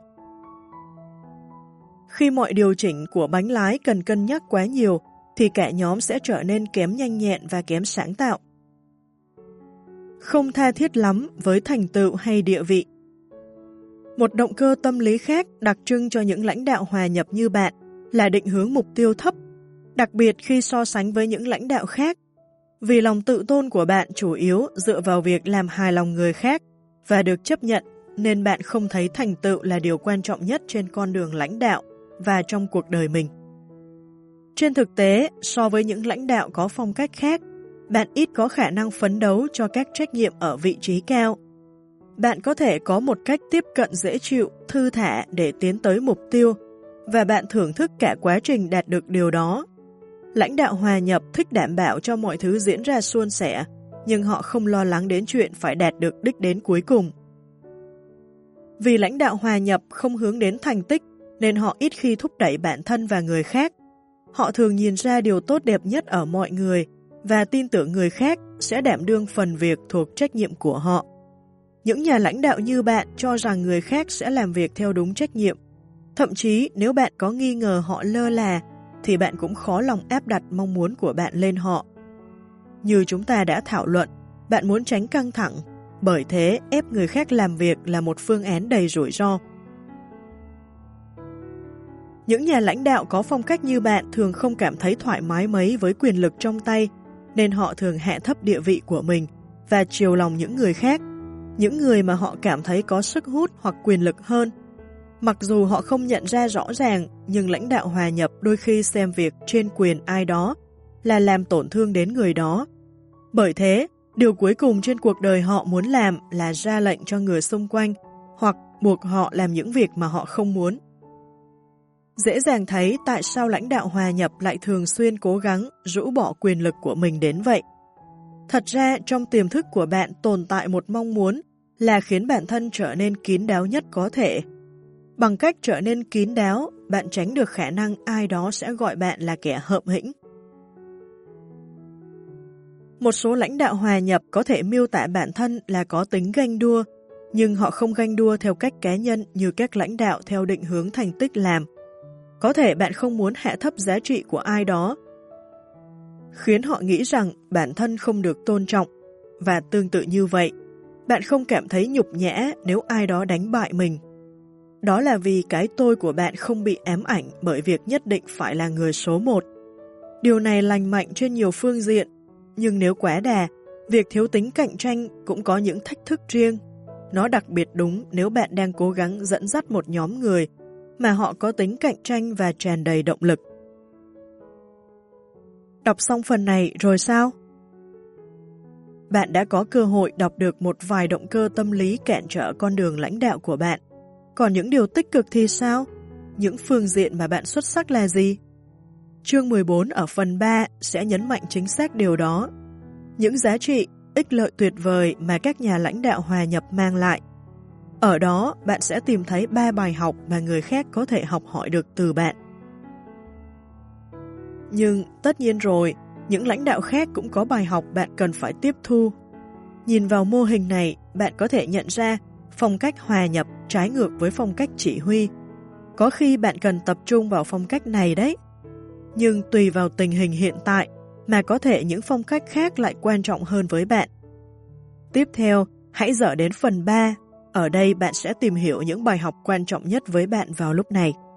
Khi mọi điều chỉnh của bánh lái cần cân nhắc quá nhiều, thì cả nhóm sẽ trở nên kém nhanh nhẹn và kém sáng tạo. Không tha thiết lắm với thành tựu hay địa vị. Một động cơ tâm lý khác đặc trưng cho những lãnh đạo hòa nhập như bạn là định hướng mục tiêu thấp, đặc biệt khi so sánh với những lãnh đạo khác. Vì lòng tự tôn của bạn chủ yếu dựa vào việc làm hài lòng người khác và được chấp nhận, nên bạn không thấy thành tựu là điều quan trọng nhất trên con đường lãnh đạo và trong cuộc đời mình. Trên thực tế, so với những lãnh đạo có phong cách khác, bạn ít có khả năng phấn đấu cho các trách nhiệm ở vị trí cao. Bạn có thể có một cách tiếp cận dễ chịu, thư thả để tiến tới mục tiêu, và bạn thưởng thức cả quá trình đạt được điều đó. Lãnh đạo hòa nhập thích đảm bảo cho mọi thứ diễn ra suôn sẻ, nhưng họ không lo lắng đến chuyện phải đạt được đích đến cuối cùng. Vì lãnh đạo hòa nhập không hướng đến thành tích, nên họ ít khi thúc đẩy bản thân và người khác. Họ thường nhìn ra điều tốt đẹp nhất ở mọi người và tin tưởng người khác sẽ đảm đương phần việc thuộc trách nhiệm của họ. Những nhà lãnh đạo như bạn cho rằng người khác sẽ làm việc theo đúng trách nhiệm. Thậm chí nếu bạn có nghi ngờ họ lơ là, thì bạn cũng khó lòng áp đặt mong muốn của bạn lên họ. Như chúng ta đã thảo luận, bạn muốn tránh căng thẳng, bởi thế ép người khác làm việc là một phương án đầy rủi ro. Những nhà lãnh đạo có phong cách như bạn thường không cảm thấy thoải mái mấy với quyền lực trong tay, nên họ thường hạ thấp địa vị của mình và chiều lòng những người khác, những người mà họ cảm thấy có sức hút hoặc quyền lực hơn. Mặc dù họ không nhận ra rõ ràng, nhưng lãnh đạo hòa nhập đôi khi xem việc trên quyền ai đó là làm tổn thương đến người đó. Bởi thế, điều cuối cùng trên cuộc đời họ muốn làm là ra lệnh cho người xung quanh hoặc buộc họ làm những việc mà họ không muốn. Dễ dàng thấy tại sao lãnh đạo hòa nhập lại thường xuyên cố gắng rũ bỏ quyền lực của mình đến vậy. Thật ra, trong tiềm thức của bạn tồn tại một mong muốn là khiến bản thân trở nên kín đáo nhất có thể. Bằng cách trở nên kín đáo, bạn tránh được khả năng ai đó sẽ gọi bạn là kẻ hợm hĩnh. Một số lãnh đạo hòa nhập có thể miêu tả bản thân là có tính ganh đua, nhưng họ không ganh đua theo cách cá nhân như các lãnh đạo theo định hướng thành tích làm. Có thể bạn không muốn hạ thấp giá trị của ai đó, khiến họ nghĩ rằng bản thân không được tôn trọng, và tương tự như vậy, bạn không cảm thấy nhục nhã nếu ai đó đánh bại mình. Đó là vì cái tôi của bạn không bị ám ảnh bởi việc nhất định phải là người số một. Điều này lành mạnh trên nhiều phương diện, nhưng nếu quá đà, việc thiếu tính cạnh tranh cũng có những thách thức riêng. Nó đặc biệt đúng nếu bạn đang cố gắng dẫn dắt một nhóm người mà họ có tính cạnh tranh và tràn đầy động lực. Đọc xong phần này rồi sao? Bạn đã có cơ hội đọc được một vài động cơ tâm lý cản trở con đường lãnh đạo của bạn. Còn những điều tích cực thì sao? những phương diện mà bạn xuất sắc là gì? Chương mười bốn ở phần ba sẽ nhấn mạnh chính xác điều đó. Những giá trị, ích lợi tuyệt vời mà các nhà lãnh đạo hòa nhập mang lại. Ở đó, bạn sẽ tìm thấy ba bài học mà người khác có thể học hỏi được từ bạn. Nhưng tất nhiên rồi, những lãnh đạo khác cũng có bài học bạn cần phải tiếp thu. Nhìn vào mô hình này, bạn có thể nhận ra phong cách hòa nhập trái ngược với phong cách chỉ huy. Có khi bạn cần tập trung vào phong cách này đấy. Nhưng tùy vào tình hình hiện tại mà có thể những phong cách khác lại quan trọng hơn với bạn. Tiếp theo, hãy dở đến phần ba. Ở đây bạn sẽ tìm hiểu những bài học quan trọng nhất với bạn vào lúc này.